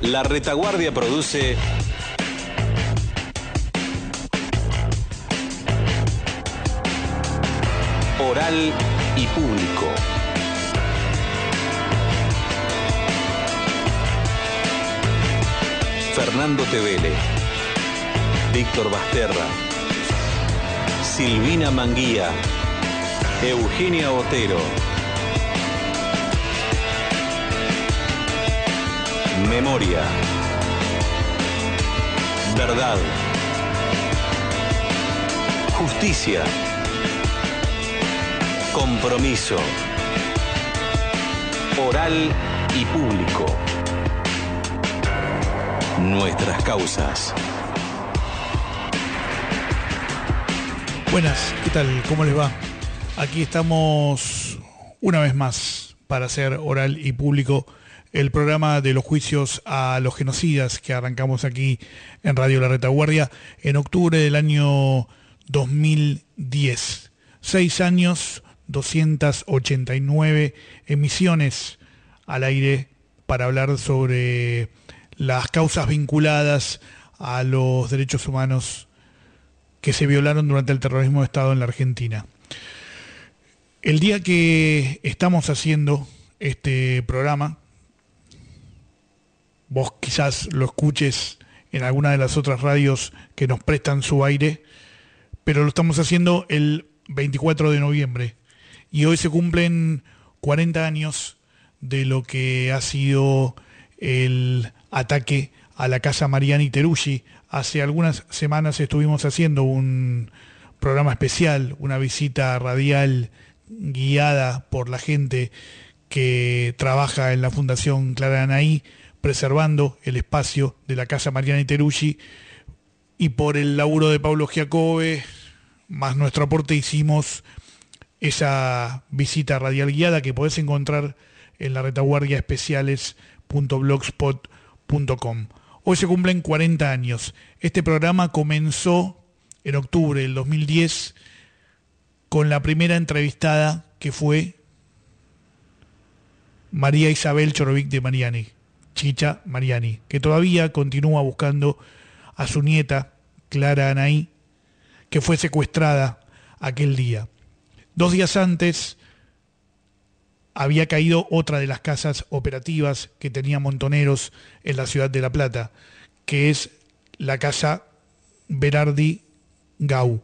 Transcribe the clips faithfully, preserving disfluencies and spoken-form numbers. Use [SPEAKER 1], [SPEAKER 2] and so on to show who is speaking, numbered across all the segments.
[SPEAKER 1] La Retaguardia produce Oral y Público. Fernando Tevele, Víctor Basterra, Silvina Manguía, Eugenia Otero. Memoria. Verdad. Justicia. Compromiso. Oral y público. Nuestras causas.
[SPEAKER 2] Buenas, ¿qué tal? ¿Cómo les va? Aquí estamos una vez más para hacer Oral y Público, el programa de los juicios a los genocidas que arrancamos aquí en Radio La Retaguardia en octubre del año dos mil diez. Seis años, doscientas ochenta y nueve emisiones al aire para hablar sobre las causas vinculadas a los derechos humanos que se violaron durante el terrorismo de Estado en la Argentina. El día que estamos haciendo este programa, vos quizás lo escuches en alguna de las otras radios que nos prestan su aire, pero lo estamos haciendo el veinticuatro de noviembre y hoy se cumplen cuarenta años de lo que ha sido el ataque a la Casa Mariani Teruggi. Hace algunas semanas estuvimos haciendo un programa especial, una visita radial guiada por la gente que trabaja en la Fundación Clara Anaí, preservando el espacio de la Casa Mariani Teruggi, y por el laburo de Pablo Giacobbe, más nuestro aporte, hicimos esa visita radial guiada que podés encontrar en la retaguardia especiales punto blogspot punto com. Hoy se cumplen cuarenta años. Este programa comenzó en octubre del dos mil diez con la primera entrevistada, que fue María Isabel Chorovic de Mariani, Chicha Mariani, que todavía continúa buscando a su nieta, Clara Anaí, que fue secuestrada aquel día. Dos días antes había caído otra de las casas operativas que tenía Montoneros en la ciudad de La Plata, que es la casa Berardi Gau.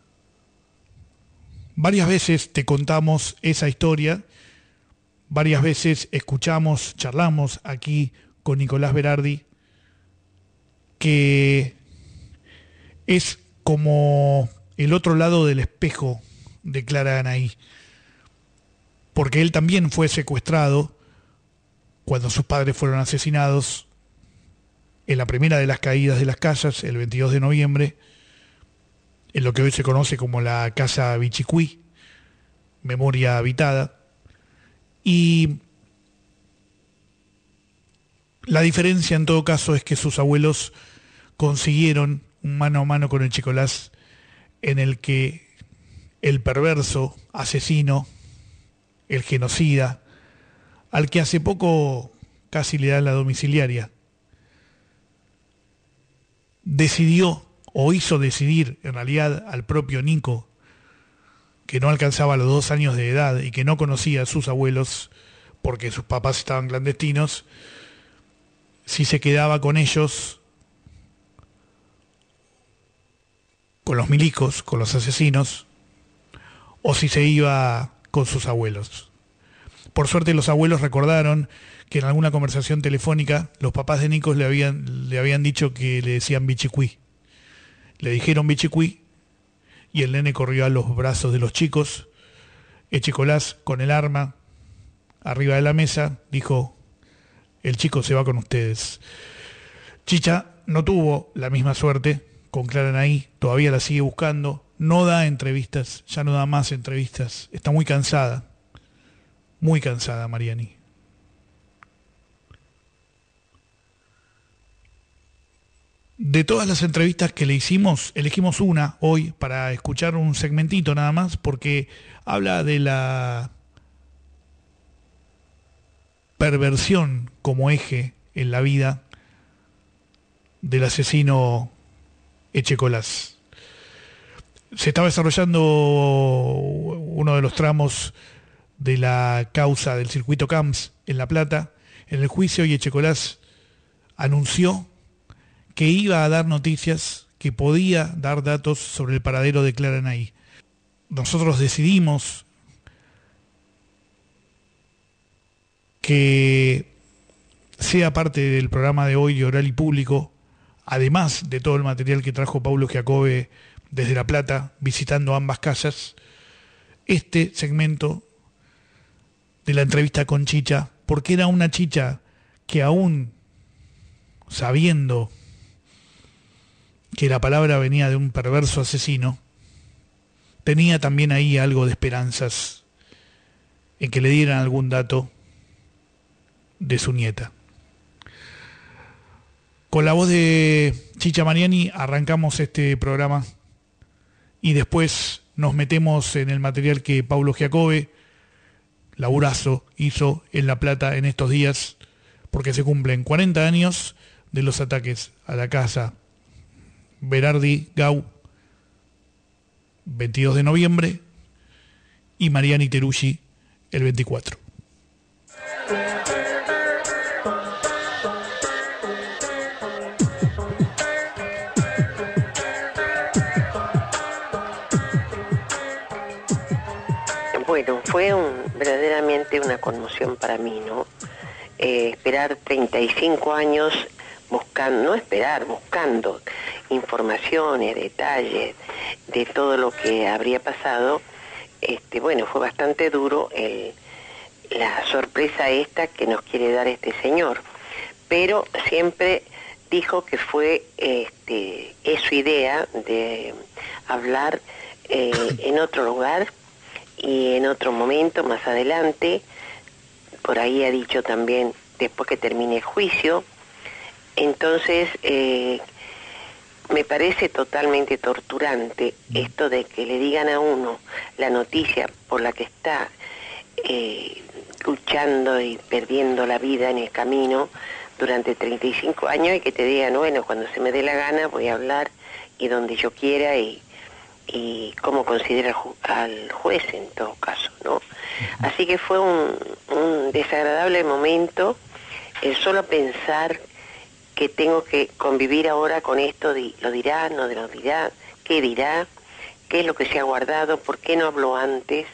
[SPEAKER 2] Varias veces te contamos esa historia, varias veces escuchamos, charlamos aquí con Nicolás Berardi, que es como el otro lado del espejo de Clara Anaí, porque él también fue secuestrado cuando sus padres fueron asesinados en la primera de las caídas de las casas, el veintidós de noviembre, en lo que hoy se conoce como la Casa Bichicuí, memoria habitada. Y la diferencia en todo caso es que sus abuelos consiguieron un mano a mano con el Chicolás, en el que el perverso asesino, el genocida, al que hace poco casi le dan la domiciliaria, decidió o hizo decidir en realidad al propio Nico, que no alcanzaba los dos años de edad y que no conocía a sus abuelos porque sus papás estaban clandestinos, si se quedaba con ellos, con los milicos, con los asesinos, o si se iba con sus abuelos. Por suerte los abuelos recordaron que en alguna conversación telefónica los papás de Nico le habían, le habían dicho que le decían Bichicuí. Le dijeron Bichicuí y el nene corrió a los brazos de los chicos. El Chicolás, con el arma arriba de la mesa, dijo: el chico se va con ustedes. Chicha no tuvo la misma suerte con Clara Anaí, todavía la sigue buscando, no da entrevistas, ya no da más entrevistas, está muy cansada, muy cansada Mariani. De todas las entrevistas que le hicimos, elegimos una hoy para escuchar un segmentito nada más, porque habla de la perversión como eje en la vida del asesino Echecolás. Se estaba desarrollando uno de los tramos de la causa del circuito Camps en La Plata, en el juicio, y Echecolás anunció que iba a dar noticias, que podía dar datos sobre el paradero de Clara Nay. Nosotros decidimos que sea parte del programa de hoy de Oral y Público, además de todo el material que trajo Paulo Giacobbe desde La Plata, visitando ambas casas, este segmento de la entrevista con Chicha, porque era una Chicha que, aún sabiendo que la palabra venía de un perverso asesino, tenía también ahí algo de esperanzas en que le dieran algún dato de su nieta. Con la voz de Chicha Mariani arrancamos este programa y después nos metemos en el material que Paulo Giacobbe, laburazo, hizo en La Plata en estos días, porque se cumplen cuarenta años de los ataques a la casa Berardi Gau, veintidós de noviembre, y Mariani Teruggi, el veinticuatro.
[SPEAKER 3] Bueno, fue un, verdaderamente una conmoción para mí, ¿no? Eh, esperar treinta y cinco años buscando, no esperar, buscando informaciones, detalles de todo lo que habría pasado. Este, bueno, fue bastante duro el, la sorpresa esta que nos quiere dar este señor, pero siempre dijo que fue, este, es su idea de hablar eh, en otro lugar y en otro momento, más adelante. Por ahí ha dicho también después que termine el juicio. Entonces eh, me parece totalmente torturante esto de que le digan a uno la noticia por la que está eh, luchando y perdiendo la vida en el camino durante treinta y cinco años, y que te digan, bueno, cuando se me dé la gana voy a hablar y donde yo quiera, y y cómo considera al, ju al juez en todo caso, ¿no? Así que fue un, un desagradable momento el solo pensar que tengo que convivir ahora con esto de lo dirá, no lo dirá, qué dirá, qué es lo que se ha guardado, por qué no habló antes.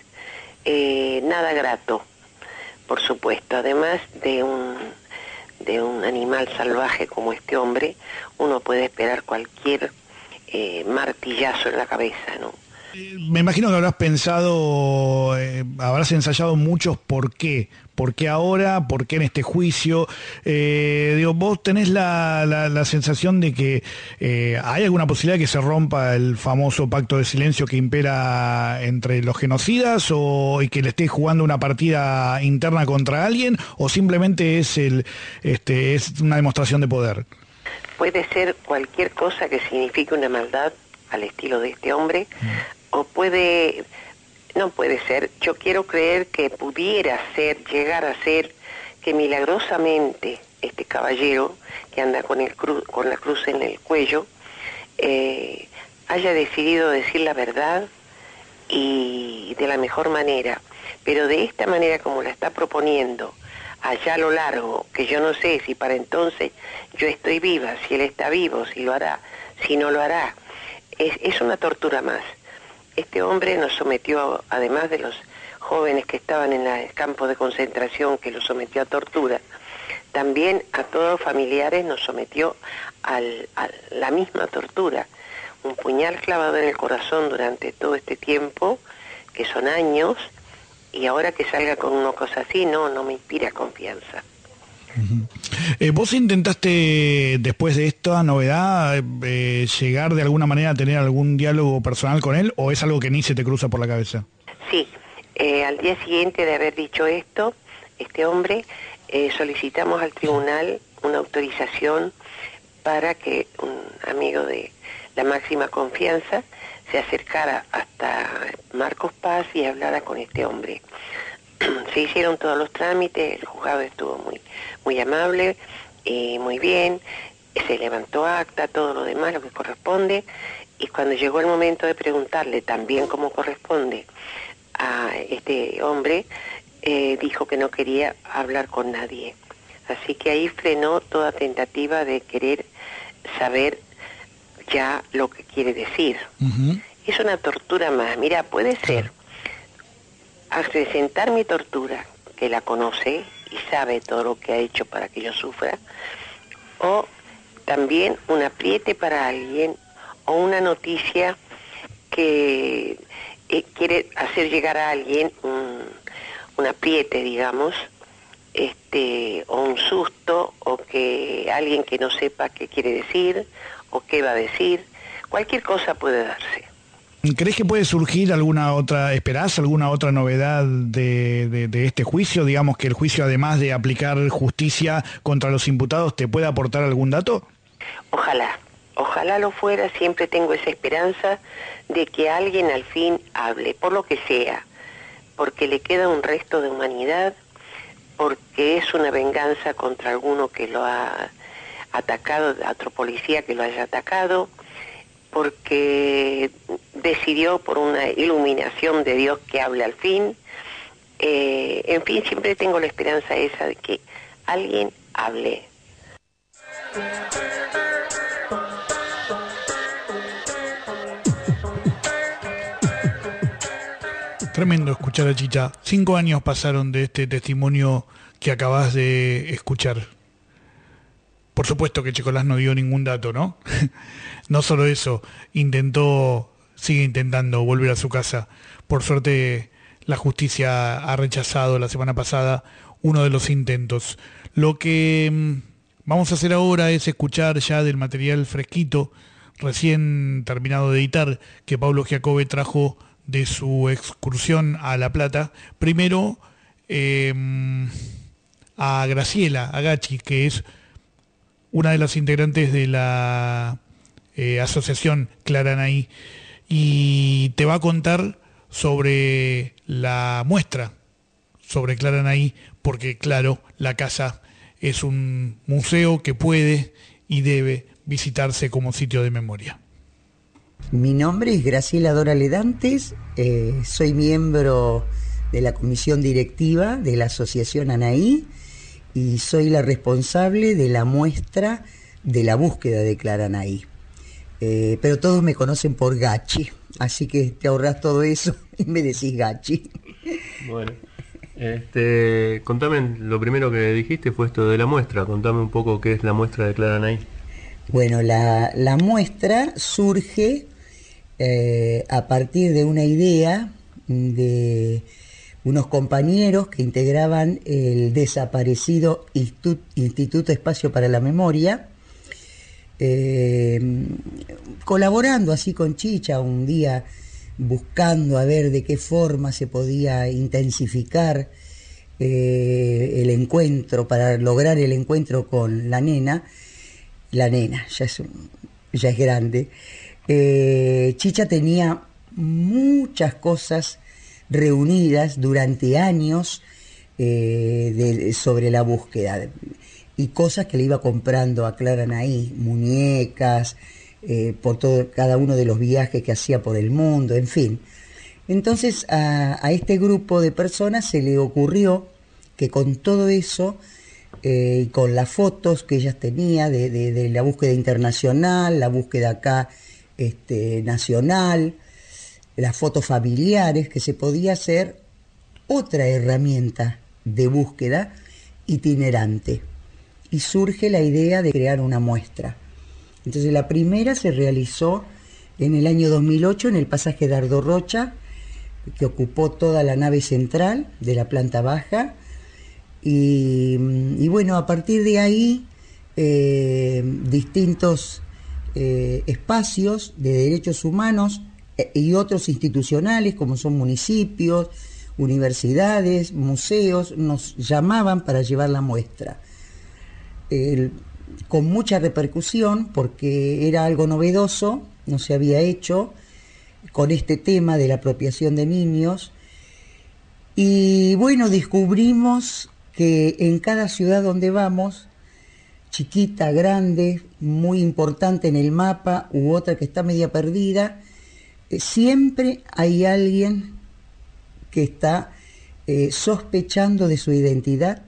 [SPEAKER 3] Eh, nada grato, por supuesto. Además de un, de un animal salvaje como este hombre, uno puede esperar cualquier Eh, martillazo en la cabeza, ¿no?
[SPEAKER 2] Me imagino que habrás pensado, eh, habrás ensayado muchos por qué, por qué ahora, por qué en este juicio. Eh, digo, vos tenés la, la, la sensación de que eh, hay alguna posibilidad de que se rompa el famoso pacto de silencio que impera entre los genocidas, o y que le estés jugando una partida interna contra alguien, o simplemente es el, este, es una demostración de poder.
[SPEAKER 3] Puede ser cualquier cosa que signifique una maldad al estilo de este hombre, mm. o puede, no puede ser, yo quiero creer que pudiera ser, llegar a ser, que milagrosamente este caballero que anda con, el cru con la cruz en el cuello, eh, haya decidido decir la verdad y de la mejor manera, pero de esta manera como la está proponiendo, allá a lo largo, que yo no sé si para entonces yo estoy viva, si él está vivo, si lo hará, si no lo hará. Es, es una tortura más. Este hombre nos sometió, además de los jóvenes que estaban en el campo de concentración, que los sometió a tortura, también a todos los familiares nos sometió al, a la misma tortura. Un puñal clavado en el corazón durante todo este tiempo, que son años, y ahora que salga con una cosa así, no, no me inspira confianza.
[SPEAKER 2] Uh-huh. eh, ¿Vos intentaste, después de esta novedad, eh, llegar de alguna manera a tener algún diálogo personal con él, o es algo que ni se te cruza por la cabeza?
[SPEAKER 3] Sí, eh, al día siguiente de haber dicho esto, este hombre, eh, solicitamos al tribunal una autorización para que un amigo de la máxima confianza se acercara hasta Marcos Paz y hablara con este hombre. Se hicieron todos los trámites, el juzgado estuvo muy, muy amable y muy bien. se levantó acta, todo lo demás, lo que corresponde, y cuando llegó el momento de preguntarle también cómo corresponde a este hombre, eh, dijo que no quería hablar con nadie. Así que ahí frenó toda tentativa de querer saber ya lo que quiere decir. Uh-huh. Es una tortura más. Mira, puede ser acrecentar mi tortura, que la conoce y sabe todo lo que ha hecho para que yo sufra, o también un apriete para alguien, o una noticia que eh, quiere hacer llegar a alguien un, un apriete, digamos, este, o un susto, o que alguien que no sepa qué quiere decir, o qué va a decir. Cualquier cosa puede darse.
[SPEAKER 2] ¿Crees que puede surgir alguna otra, esperás alguna otra novedad de, de, de este juicio? Digamos que el juicio, además de aplicar justicia contra los imputados, ¿te puede aportar algún dato?
[SPEAKER 3] Ojalá, ojalá lo fuera. Siempre tengo esa esperanza de que alguien al fin hable, por lo que sea, porque le queda un resto de humanidad, porque es una venganza contra alguno que lo ha atacado, otro policía que lo haya atacado, porque decidió por una iluminación de Dios que hable al fin. Eh, en fin, siempre tengo la esperanza esa de que alguien hable.
[SPEAKER 2] Tremendo escuchar a Chicha. Cinco años pasaron de este testimonio que acabas de escuchar. Por supuesto que Checolás no dio ningún dato, ¿no? No solo eso, intentó, sigue intentando volver a su casa. Por suerte, la justicia ha rechazado la semana pasada uno de los intentos. Lo que mmm, vamos a hacer ahora es escuchar ya del material fresquito, recién terminado de editar, que Pablo Giacobbe trajo de su excursión a La Plata. Primero, eh, a Graciela Agachi, que es una de las integrantes de la eh, asociación Claranaí, y te va a contar sobre la muestra, sobre Claranaí, porque claro, la casa es un museo que puede y debe visitarse como sitio de memoria.
[SPEAKER 4] Mi nombre es Graciela Dora Ledantes, eh, soy miembro de la comisión directiva de la asociación Anaí, y soy la responsable de la muestra de la búsqueda de Claranaí. Eh, pero todos me conocen por Gachi, así que te ahorras todo eso y me decís Gachi.
[SPEAKER 5] Bueno, este, contame, lo primero que dijiste fue esto de la muestra, contame un poco qué es la muestra de Claranaí.
[SPEAKER 4] Bueno, la, la muestra surge eh, a partir de una idea de unos compañeros que integraban el desaparecido Instituto Espacio para la Memoria, eh, colaborando así con Chicha un día, buscando a ver de qué forma se podía intensificar eh, el encuentro, para lograr el encuentro con la nena. La nena, ya es, ya es grande. Eh, Chicha tenía muchas cosas reunidas durante años eh, de, sobre la búsqueda, y cosas que le iba comprando a Claranaí, muñecas, eh, por todo, cada uno de los viajes que hacía por el mundo, en fin. Entonces a, a este grupo de personas se le ocurrió que con todo eso, eh, y con las fotos que ellas tenían de, de, de la búsqueda internacional, la búsqueda acá este, nacional, las fotos familiares, que se podía hacer otra herramienta de búsqueda itinerante. Y surge la idea de crear una muestra. Entonces la primera se realizó en el año dos mil ocho en el pasaje Dardo Rocha, que ocupó toda la nave central de la planta baja. Y, y bueno, a partir de ahí, eh, distintos eh, espacios de derechos humanos y otros institucionales, como son municipios, universidades, museos, nos llamaban para llevar la muestra. El, con mucha repercusión, porque era algo novedoso, no se había hecho, con este tema de la apropiación de niños. Y bueno, descubrimos que en cada ciudad donde vamos chiquita, grande, muy importante en el mapa, u otra que está media perdida, eh, siempre hay alguien que está eh, sospechando de su identidad,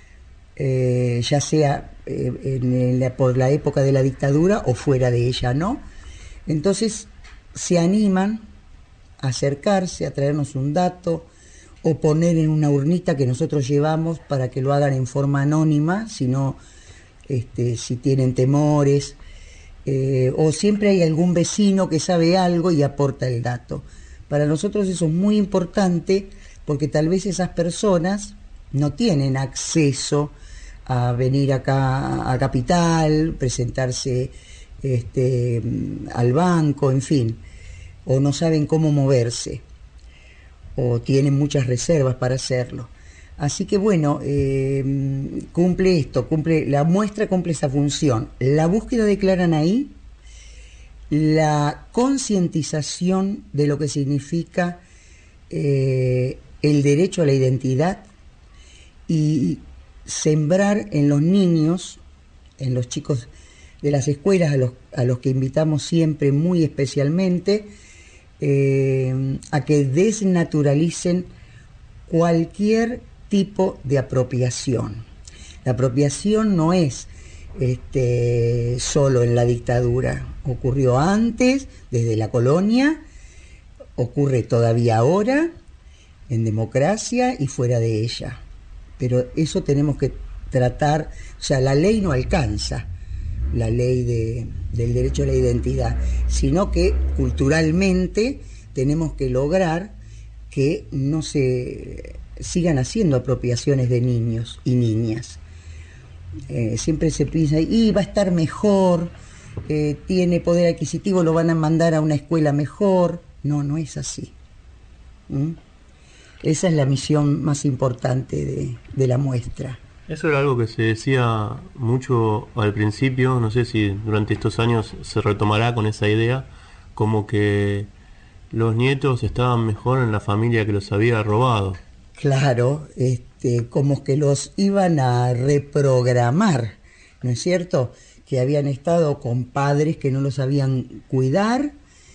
[SPEAKER 4] eh, ya sea eh, en la, por la época de la dictadura o fuera de ella, ¿no? Entonces se animan a acercarse, a traernos un dato, o poner en una urnita que nosotros llevamos para que lo hagan en forma anónima, si no, este, si tienen temores, eh, o siempre hay algún vecino que sabe algo y aporta el dato. Para nosotros eso es muy importante, porque tal vez esas personas no tienen acceso a venir acá a Capital, presentarse este, al banco, en fin, o no saben cómo moverse, o tienen muchas reservas para hacerlo. Así que bueno, eh, cumple esto, cumple la muestra cumple esa función. La búsqueda de Claranaí, la concientización de lo que significa eh, el derecho a la identidad y sembrar en los niños, en los chicos de las escuelas, a los, a los que invitamos siempre muy especialmente, eh, a que desnaturalicen cualquier tipo de apropiación. La apropiación no es este, solo en la dictadura, ocurrió antes, desde la colonia, ocurre todavía ahora, en democracia y fuera de ella. Pero eso tenemos que tratar, o sea, la ley no alcanza, la ley de, del derecho a la identidad, sino que culturalmente tenemos que lograr que no se sigan haciendo apropiaciones de niños y niñas. Eh, siempre se piensa, y va a estar mejor, eh, tiene poder adquisitivo, lo van a mandar a una escuela mejor. No, no es así. ¿Mm? Esa es la misión más importante de, de la muestra.
[SPEAKER 5] Eso era algo que se decía mucho al principio, no sé si durante estos años se retomará con esa idea, como que los nietos estaban mejor en la familia que los había robado.
[SPEAKER 4] Claro, este, como que los iban a reprogramar, ¿no es cierto? Que habían estado con padres que no los sabían cuidar,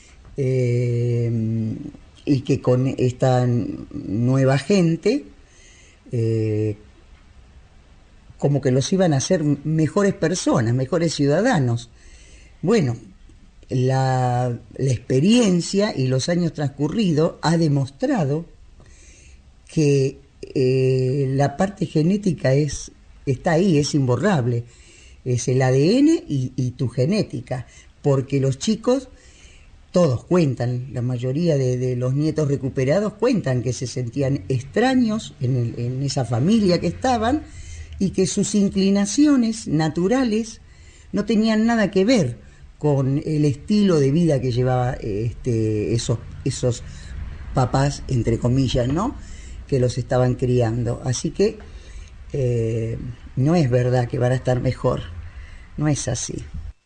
[SPEAKER 4] eh, y que con esta nueva gente, eh, como que los iban a hacer mejores personas, mejores ciudadanos. Bueno, la, la experiencia y los años transcurridos ha demostrado que eh, la parte genética es, está ahí, es imborrable. Es el A D N y, y tu genética, porque los chicos, todos cuentan, la mayoría de, de los nietos recuperados cuentan que se sentían extraños en, el, en esa familia que estaban, y que sus inclinaciones naturales no tenían nada que ver con el estilo de vida que llevaba este, esos, esos papás, entre comillas, ¿no?, que los estaban criando. Así que eh, no es verdad que van a estar mejor, no es así.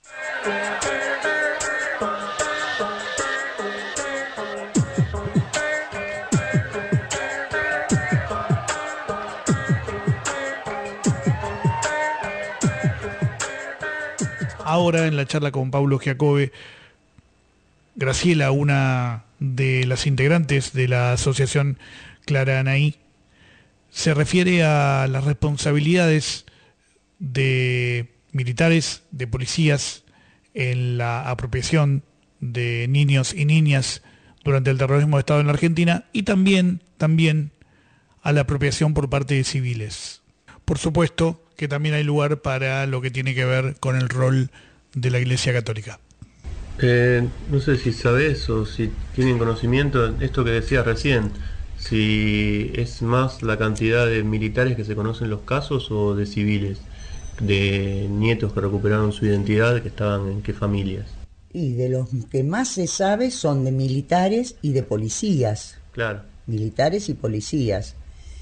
[SPEAKER 2] Ahora, en la charla con Pablo Giacobbe, Graciela, una de las integrantes de la asociación Claranaí, se refiere a las responsabilidades de militares, de policías, en la apropiación de niños y niñas durante el terrorismo de Estado en la Argentina, y también, también a la apropiación por parte de civiles. Por supuesto que también hay lugar para lo que tiene que ver con el rol de la Iglesia Católica.
[SPEAKER 5] Eh, no sé si sabes o si tienen conocimiento de esto que decías recién, si es más la cantidad de militares que se conocen los casos o de civiles, de nietos que recuperaron su identidad, que estaban en qué familias.
[SPEAKER 4] Y de los que más se sabe son de militares y de policías.
[SPEAKER 5] Claro.
[SPEAKER 4] Militares y policías.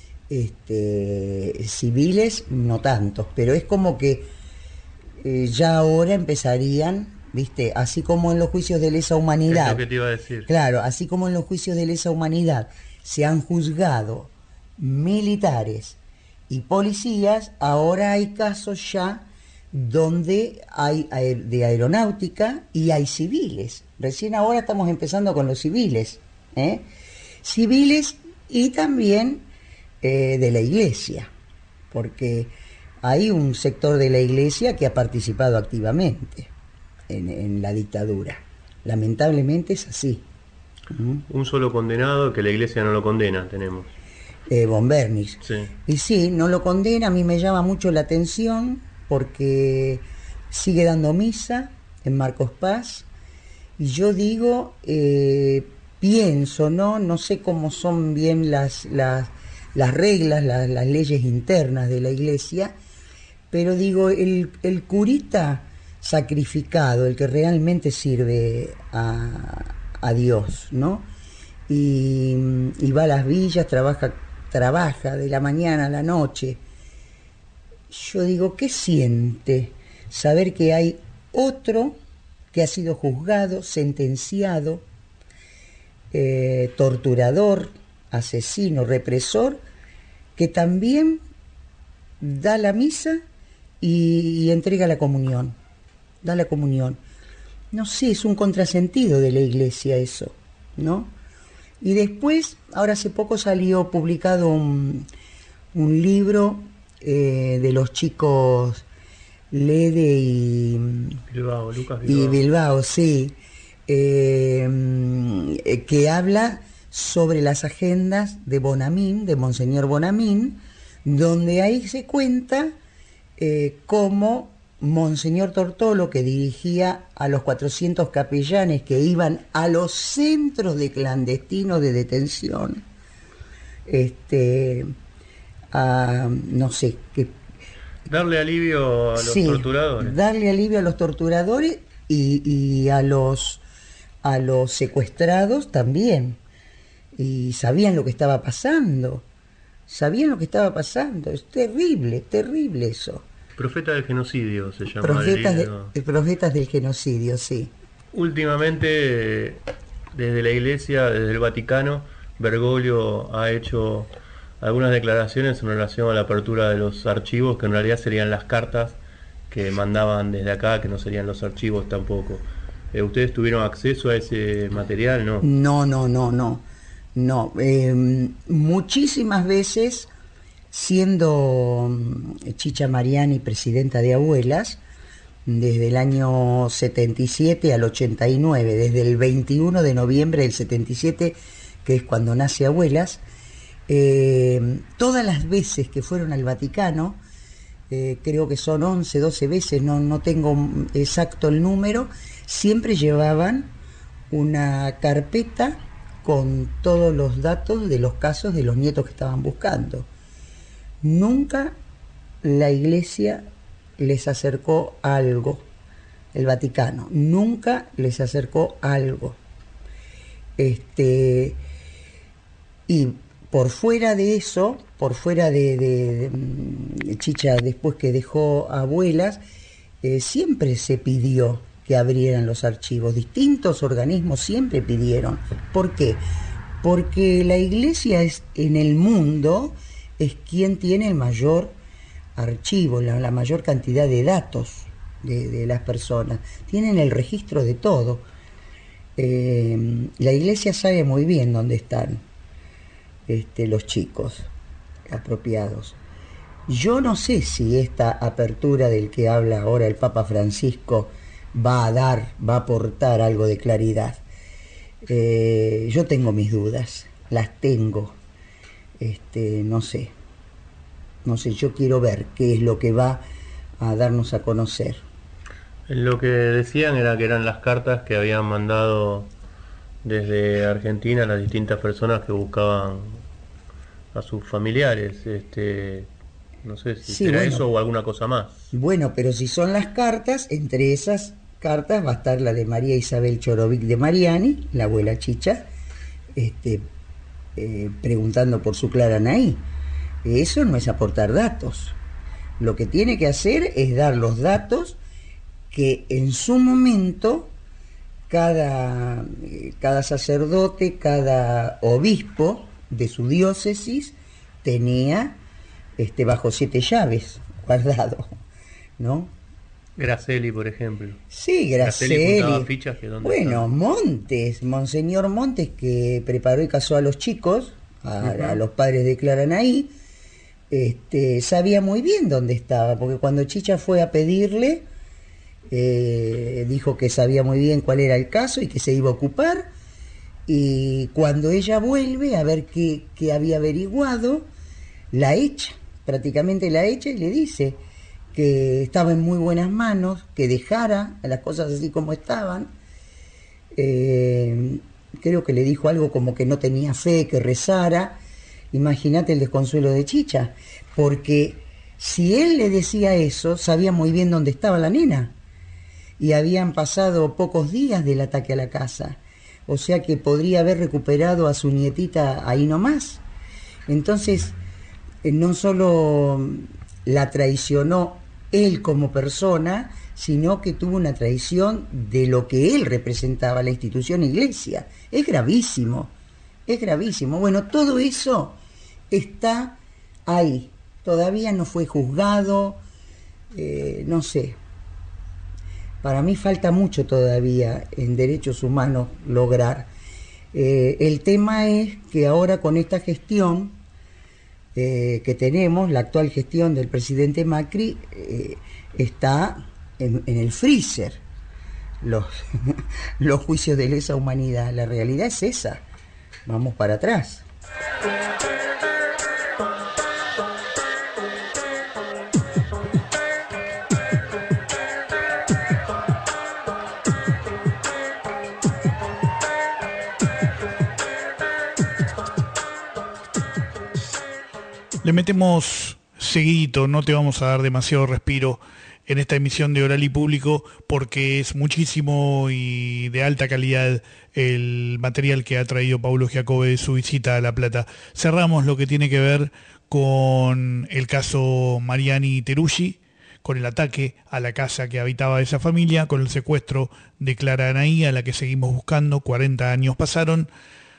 [SPEAKER 4] Este, civiles no tantos, pero es como que eh, ya ahora empezarían, viste, así como en los juicios de lesa humanidad.
[SPEAKER 5] Es lo que te iba a decir.
[SPEAKER 4] Claro, así como en los juicios de lesa humanidad se han juzgado militares y policías, ahora hay casos ya donde hay aer- de aeronáutica y hay civiles. Recién ahora estamos empezando con los civiles, ¿eh? Civiles y también eh, de la iglesia, porque hay un sector de la iglesia que ha participado activamente en, en la dictadura. Lamentablemente es así. ¿Mm?
[SPEAKER 5] Un solo condenado que la iglesia no lo condena, tenemos.
[SPEAKER 4] Eh, Bombernis.
[SPEAKER 5] Sí.
[SPEAKER 4] Y sí, no lo condena, a mí me llama mucho la atención porque sigue dando misa en Marcos Paz y yo digo, eh, pienso, ¿no? No sé cómo son bien las, las, las reglas, las, las leyes internas de la iglesia, pero digo, el, el curita sacrificado, el que realmente sirve a, a Dios, ¿no? Y, y va a las villas, trabaja, trabaja de la mañana a la noche. Yo digo, ¿qué siente saber que hay otro que ha sido juzgado, sentenciado, eh, torturador, asesino, represor, que también da la misa y, y entrega la comunión? Da la comunión. No sé, es un contrasentido de la iglesia eso, ¿no? Y después, ahora hace poco salió publicado un, un libro eh, de los chicos Lede y
[SPEAKER 5] Bilbao, Lucas Bilbao.
[SPEAKER 4] y Bilbao, sí, eh, que habla sobre las agendas de Bonamín, de Monseñor Bonamín, donde ahí se cuenta eh, cómo Monseñor Tortolo, que dirigía a los cuatrocientos capellanes que iban a los centros de clandestinos de detención, este, a, no sé, que,
[SPEAKER 5] darle alivio a los
[SPEAKER 4] sí,
[SPEAKER 5] torturadores.
[SPEAKER 4] darle alivio a los torturadores y, y a los a los secuestrados también. Y sabían lo que estaba pasando, sabían lo que estaba pasando. Es terrible, terrible eso.
[SPEAKER 5] Profeta del genocidio se llama.
[SPEAKER 4] Profetas,
[SPEAKER 5] el
[SPEAKER 4] de,
[SPEAKER 5] libro.
[SPEAKER 4] profetas del genocidio, sí.
[SPEAKER 5] Últimamente, desde la Iglesia, desde el Vaticano, Bergoglio ha hecho algunas declaraciones en relación a la apertura de los archivos, que en realidad serían las cartas que mandaban desde acá, que no serían los archivos tampoco. Eh, ¿Ustedes tuvieron acceso a ese material, no?
[SPEAKER 4] No, no, no, no. No. Eh, muchísimas veces, siendo Chicha Mariani presidenta de Abuelas, desde el año setenta y siete al ochenta y nueve, desde el veintiuno de noviembre del setenta y siete, que es cuando nace Abuelas, eh, todas las veces que fueron al Vaticano, eh, creo que son once, doce veces, no, no tengo exacto el número, siempre llevaban una carpeta con todos los datos de los casos de los nietos que estaban buscando. Nunca la Iglesia les acercó algo, el Vaticano, nunca les acercó algo. Este, y por fuera de eso, por fuera de, de, de Chicha, después que dejó Abuelas, eh, siempre se pidió que abrieran los archivos, distintos organismos siempre pidieron. ¿Por qué? Porque la Iglesia es, en el mundo, es quien tiene el mayor archivo, la, la mayor cantidad de datos de, de las personas. Tienen el registro de todo. Eh, la Iglesia sabe muy bien dónde están este, los chicos apropiados. Yo no sé si esta apertura del que habla ahora el Papa Francisco va a dar, va a aportar algo de claridad. Eh, yo tengo mis dudas, las tengo. Este, no sé. No sé, yo quiero ver qué es lo que va a darnos a conocer.
[SPEAKER 5] Lo que decían era que eran las cartas que habían mandado desde Argentina las distintas personas que buscaban a sus familiares. Este, no sé si
[SPEAKER 4] Sí,
[SPEAKER 5] será
[SPEAKER 4] bueno.
[SPEAKER 5] eso o alguna cosa más.
[SPEAKER 4] Bueno, pero si son las cartas, entre esas cartas va a estar la de María Isabel Chorovic de Mariani, la abuela Chicha, este, eh, preguntando por su Clara Naí. Eso no es aportar datos. Lo que tiene que hacer es dar los datos que en su momento cada, cada sacerdote, cada obispo de su diócesis tenía este, bajo siete llaves guardado, ¿no?
[SPEAKER 5] Graceli, por ejemplo.
[SPEAKER 4] Sí, Graceli.
[SPEAKER 5] juntaba fichas que dónde
[SPEAKER 4] Bueno,
[SPEAKER 5] estaban.
[SPEAKER 4] Montes, Monseñor Montes, que preparó y casó a los chicos, a,
[SPEAKER 5] Uh-huh.
[SPEAKER 4] a los padres de Clara Anaí, este, sabía muy bien dónde estaba, porque cuando Chicha fue a pedirle, eh, dijo que sabía muy bien cuál era el caso y que se iba a ocupar, y cuando ella vuelve a ver qué, qué había averiguado, la echa, prácticamente la echa y le dice que estaba en muy buenas manos, que dejara las cosas así como estaban. Eh, creo que le dijo algo como que no tenía fe, que rezara. Imagínate el desconsuelo de Chicha, porque si él le decía eso, sabía muy bien dónde estaba la nena, y habían pasado pocos días del ataque a la casa, o sea que podría haber recuperado a su nietita ahí nomás. Entonces, eh, no solo la traicionó él como persona, sino que tuvo una traición de lo que él representaba, la institución iglesia. Es gravísimo, es gravísimo. Bueno, todo eso está ahí, todavía no fue juzgado, eh, no sé. Para mí falta mucho todavía en derechos humanos lograr. Eh, el tema es que ahora con esta gestión eh, que tenemos, la actual gestión del presidente Macri, eh, está en, en el freezer los, los juicios de lesa humanidad. La realidad es esa. Vamos para atrás.
[SPEAKER 2] Le metemos seguidito, no te vamos a dar demasiado respiro en esta emisión de Oral y Público porque es muchísimo y de alta calidad el material que ha traído Paulo Giacobbe de su visita a La Plata. Cerramos lo que tiene que ver con el caso Mariani Teruggi, con el ataque a la casa que habitaba esa familia, con el secuestro de Clara Anaí, a la que seguimos buscando, cuarenta años pasaron,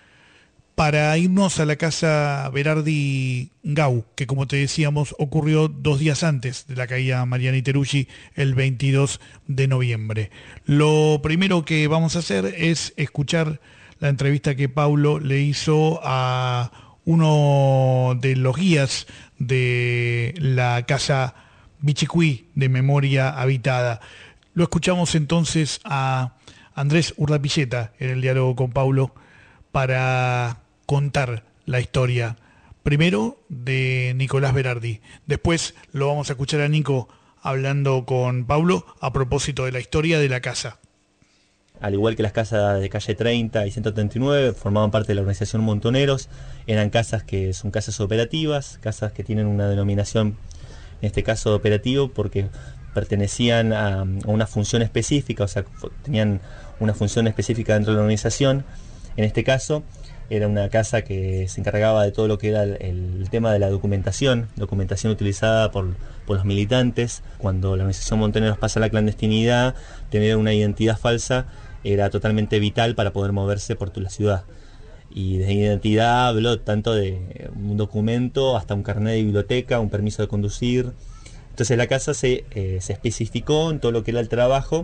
[SPEAKER 2] para irnos a la casa Berardi Gau, que como te decíamos ocurrió dos días antes de la caída de Mariani Teruggi, el veintidós de noviembre. Lo primero que vamos a hacer es escuchar la entrevista que Paulo le hizo a uno de los guías de la casa Bichicuí de Memoria Habitada. Lo escuchamos entonces a Andrés Urdapilleta en el diálogo con Paulo para contar la historia, primero de Nicolás Berardi. Después lo vamos a escuchar a Nico hablando con Paulo a propósito de la historia de la casa.
[SPEAKER 6] Al igual que las casas de calle treinta y ciento treinta y nueve, formaban parte de la organización Montoneros. Eran casas que son casas operativas, casas que tienen una denominación, en este caso operativo, porque pertenecían a, a una función específica, o sea, tenían una función específica dentro de la organización. En este caso, era una casa que se encargaba de todo lo que era el, el tema de la documentación, documentación utilizada por, por los militantes. Cuando la organización Montoneros pasa a la clandestinidad, tener una identidad falsa era totalmente vital para poder moverse por toda la ciudad. Y de identidad habló tanto de un documento hasta un carnet de biblioteca, un permiso de conducir. Entonces la casa se, eh, se especificó en todo lo que era el trabajo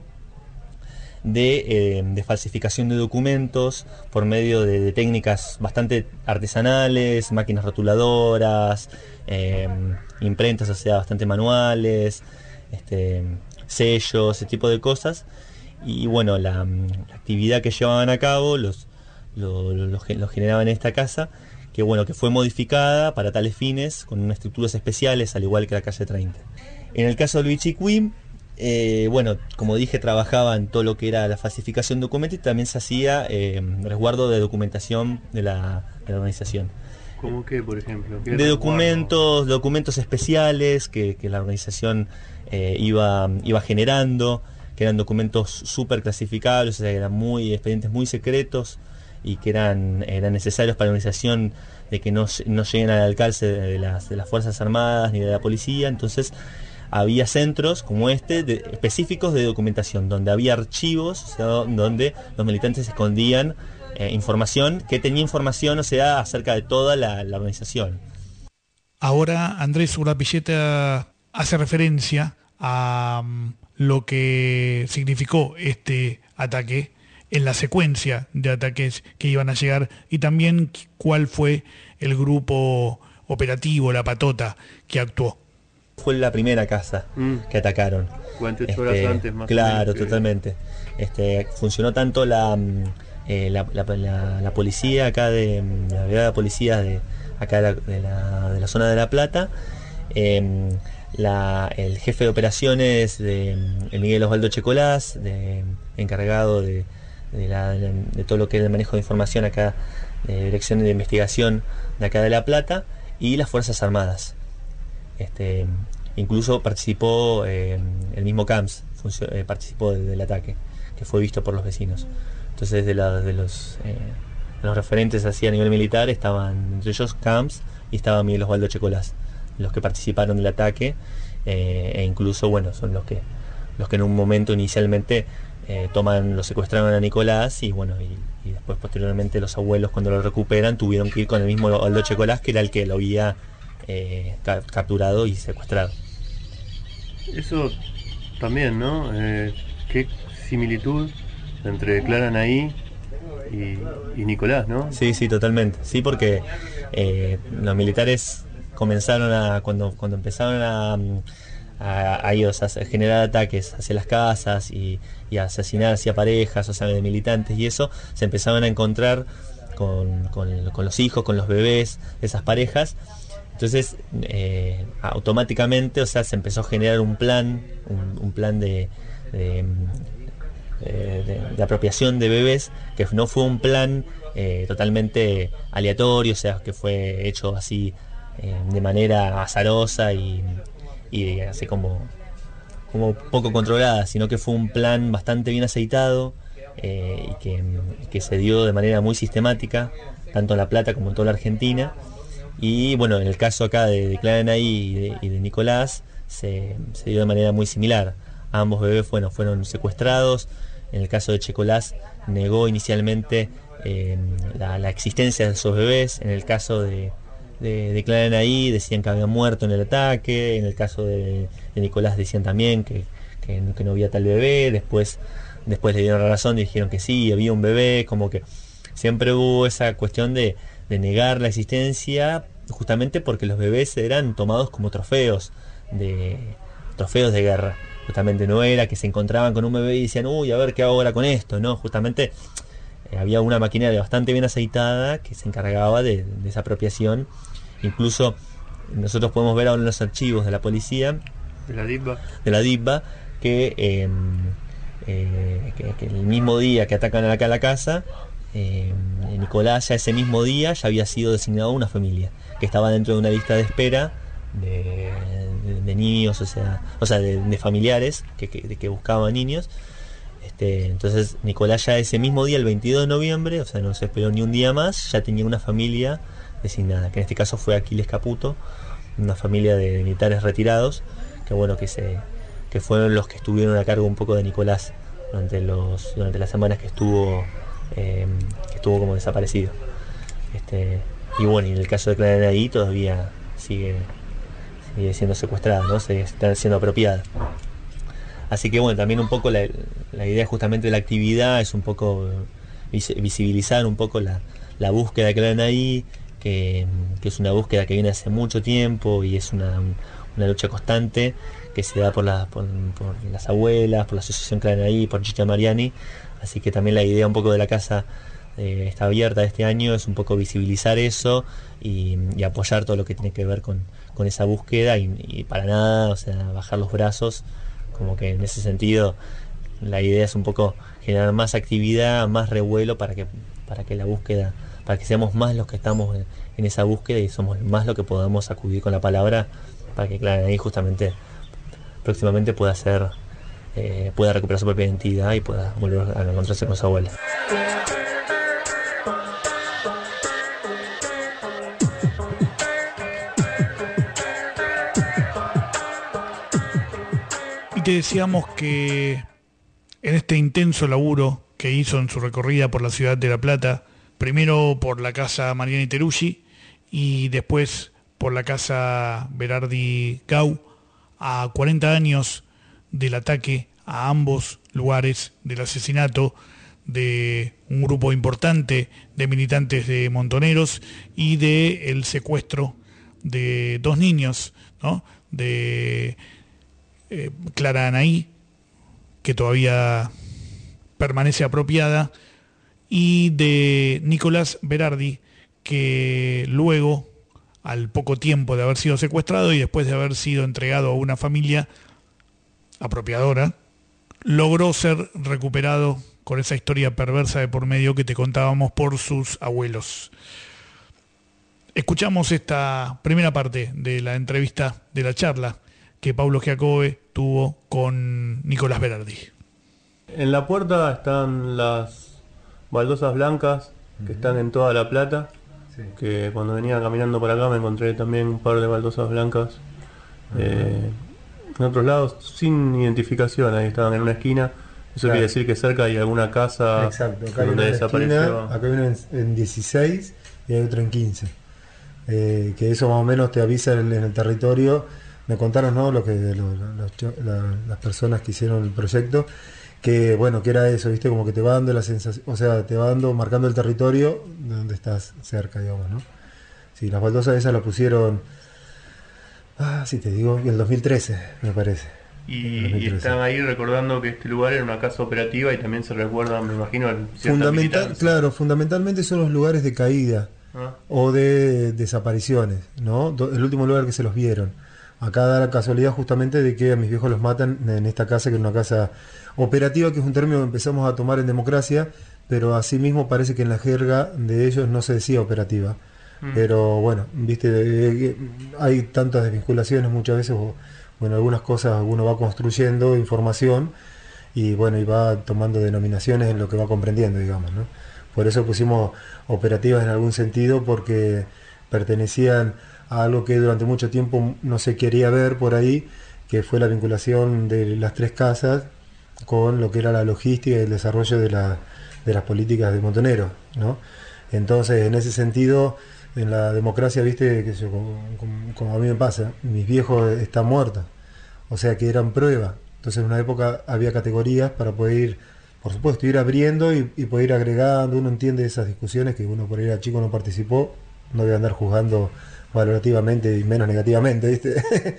[SPEAKER 6] De, eh, de falsificación de documentos por medio de, de técnicas bastante artesanales, máquinas rotuladoras, eh, imprentas, o sea, bastante manuales, este, sellos, ese tipo de cosas. Y bueno, la, la actividad que llevaban a cabo los, lo, lo, lo, lo generaban en esta casa, que bueno, que fue modificada para tales fines con unas estructuras especiales, al igual que la calle treinta. En el caso del Bichicuí, Eh, bueno, como dije, trabajaba en todo lo que era la falsificación de documentos y también se hacía eh, resguardo de documentación de la, de la organización.
[SPEAKER 5] ¿Cómo qué, por ejemplo? ¿Qué
[SPEAKER 6] De
[SPEAKER 5] resguardo?
[SPEAKER 6] documentos, documentos especiales que, que la organización eh, iba, iba generando, que eran documentos súper clasificables, o sea, eran muy expedientes muy secretos y que eran, eran necesarios para la organización, de que no, no lleguen al alcance de las, de las Fuerzas Armadas ni de la policía. Entonces había centros como este de, específicos de documentación, donde había archivos, o sea, donde los militantes escondían eh, información, que tenía información, o sea, acerca de toda la, la organización.
[SPEAKER 2] Ahora Andrés Urdapilleta hace referencia a um, lo que significó este ataque en la secuencia de ataques que iban a llegar y también cuál fue el grupo operativo, la patota, que actuó.
[SPEAKER 6] Fue la primera casa mm. que atacaron.
[SPEAKER 5] cuarenta y ocho horas
[SPEAKER 6] este,
[SPEAKER 5] antes más
[SPEAKER 6] claro,
[SPEAKER 5] o menos que...
[SPEAKER 6] totalmente. Este, funcionó tanto la, eh, la, la, la, la policía acá de la brigada de policía de acá de la, de la, de la zona de La Plata, eh, la, el jefe de operaciones de, de Miguel Osvaldo Checolás, de, encargado de, de, la, de, de todo lo que es el manejo de información acá, de dirección de investigación de acá de La Plata, y las Fuerzas Armadas. Este, incluso participó eh, el mismo Camps, funcio, eh, participó del, del ataque, que fue visto por los vecinos. Entonces de, la, de, los, eh, de los referentes así a nivel militar estaban entre ellos Camps y estaba Miguel Osvaldo Checolás, los que participaron del ataque, eh, e incluso bueno son los que los que en un momento inicialmente eh, toman, lo secuestraron a Nicolás y bueno y, y después posteriormente los abuelos cuando lo recuperan tuvieron que ir con el mismo Osvaldo Checolás, que era el que lo había eh, ca capturado y secuestrado.
[SPEAKER 5] Eso también, ¿no? Eh, qué similitud entre Clara Anaí y, y Nicolás, ¿no?
[SPEAKER 6] Sí, sí, totalmente. Sí, porque eh, los militares comenzaron a, cuando, cuando empezaron a, a, a, ellos a generar ataques hacia las casas y, y a asesinar hacia parejas, o sea, de militantes y eso, se empezaban a encontrar con, con, con los hijos, con los bebés de esas parejas. Entonces, eh, automáticamente, o sea, se empezó a generar un plan, un, un plan de, de, de, de apropiación de bebés, que no fue un plan eh, totalmente aleatorio, o sea, que fue hecho así eh, de manera azarosa y, y así como, como poco controlada, sino que fue un plan bastante bien aceitado eh, y que, que se dio de manera muy sistemática, tanto en La Plata como en toda la Argentina. Y bueno, en el caso acá de, de Clara Anaí y de, y de Nicolás se, se dio de manera muy similar. Ambos bebés bueno, fueron secuestrados. En el caso de Checolás negó inicialmente eh, la, la existencia de esos bebés. En el caso de, de, de Clara Anaí decían que habían muerto en el ataque. En el caso de, de Nicolás decían también que, que, que no había tal bebé. Después, después le dieron la razón y dijeron que sí, había un bebé. Como que siempre hubo esa cuestión de de negar la existencia, justamente porque los bebés eran tomados como trofeos de trofeos de guerra. Justamente no era que se encontraban con un bebé y decían, uy, a ver qué hago ahora con esto, no, justamente eh, había una maquinaria bastante bien aceitada que se encargaba de, de esa apropiación. Incluso nosotros podemos ver ahora en los archivos de la policía,
[SPEAKER 5] de la DIPBA,
[SPEAKER 6] de la DIPBA que, eh, eh, que, que el mismo día que atacan acá a la casa, Eh, Nicolás ya ese mismo día ya había sido designado una familia que estaba dentro de una lista de espera de, de, de niños, o sea, o sea de, de familiares que, que, de que buscaban niños. Este, entonces Nicolás ya ese mismo día, el veintidós de noviembre, o sea, no se esperó ni un día más, ya tenía una familia designada, que en este caso fue Aquiles Caputo, una familia de, de militares retirados, que bueno, que se que fueron los que estuvieron a cargo un poco de Nicolás durante los durante las semanas que estuvo Eh, que estuvo como desaparecido. Este, y bueno, y en el caso de Clara Anaí todavía sigue, sigue siendo secuestrada, ¿no? Se está siendo apropiada. Así que bueno, también un poco la, la idea justamente de la actividad es un poco vis, visibilizar un poco la, la búsqueda de Clara Anaí, que, que es una búsqueda que viene hace mucho tiempo y es una, una lucha constante que se da por, la, por, por las abuelas, por la asociación Clara Anaí, por Chicha Mariani. Así que también la idea un poco de la casa eh, está abierta este año, es un poco visibilizar eso y, y apoyar todo lo que tiene que ver con, con esa búsqueda y, y para nada, o sea, bajar los brazos, como que en ese sentido la idea es un poco generar más actividad, más revuelo para que, para que la búsqueda, para que seamos más los que estamos en, en esa búsqueda y somos más los que podamos acudir con la palabra para que claro, ahí justamente próximamente pueda ser Eh, pueda recuperar su propia identidad y pueda volver a encontrarse con su abuela.
[SPEAKER 2] Y te decíamos que en este intenso laburo que hizo en su recorrida por la ciudad de La Plata, primero por la casa Mariani Teruggi y después por la casa Berardi Gau, a cuarenta años del ataque a ambos lugares, del asesinato de un grupo importante de militantes de Montoneros y del secuestro de dos niños, ¿no? De eh, Clara Anaí, que todavía permanece apropiada, y de Nicolás Berardi, que luego, al poco tiempo de haber sido secuestrado y después de haber sido entregado a una familia apropiadora, logró ser recuperado con esa historia perversa de por medio que te contábamos por sus abuelos. Escuchamos esta primera parte de la entrevista, de la charla que Paulo Giacobbe tuvo con Nicolás Berardi.
[SPEAKER 5] En la puerta están las baldosas blancas que uh-huh. están en toda La Plata, sí. Que cuando venía caminando por acá me encontré también un par de baldosas blancas. Uh-huh. eh, en otros lados sin identificación, ahí estaban en una esquina. Eso claro. Quiere decir que cerca hay alguna casa.
[SPEAKER 7] Exacto, acá hay
[SPEAKER 5] donde
[SPEAKER 7] una
[SPEAKER 5] desapareció.
[SPEAKER 7] Esquina, acá hay una en, en dieciséis y hay otra en quince. Eh, que eso más o menos te avisa en, en el territorio. Me contaron, ¿no? Lo que lo, lo, la, las personas que hicieron el proyecto, que bueno, que era eso, viste, como que te va dando la sensación, o sea, te va dando, marcando el territorio de donde estás cerca, digamos, ¿no? Sí, las baldosas esas las pusieron, ah, sí te digo, en el dos mil trece, me parece.
[SPEAKER 5] Y, y están ahí recordando que este lugar era una casa operativa y también se recuerda, me imagino,
[SPEAKER 7] fundamental, claro, fundamentalmente son los lugares de caída ah. o de desapariciones, ¿no? El último lugar que se los vieron. Acá da la casualidad justamente de que a mis viejos los matan en esta casa, que es una casa operativa, que es un término que empezamos a tomar en democracia, pero asimismo parece que en la jerga de ellos no se decía operativa. Mm. Pero bueno, viste, hay tantas desvinculaciones muchas veces. Bueno, algunas cosas uno va construyendo información y bueno, y va tomando denominaciones en lo que va comprendiendo, digamos, ¿no? Por eso pusimos operativas en algún sentido, porque pertenecían a algo que durante mucho tiempo no se quería ver por ahí, que fue la vinculación de las tres casas con lo que era la logística y el desarrollo de, la, de las políticas de Montoneros, ¿no? Entonces, en ese sentido, en la democracia, viste, que yo, como, como, como a mí me pasa, mis viejos están muertos, o sea que eran prueba. Entonces en una época había categorías para poder ir, por supuesto, ir abriendo y, y poder ir agregando. Uno entiende esas discusiones que uno por ahí era chico no participó, no voy a andar juzgando valorativamente y menos negativamente, viste.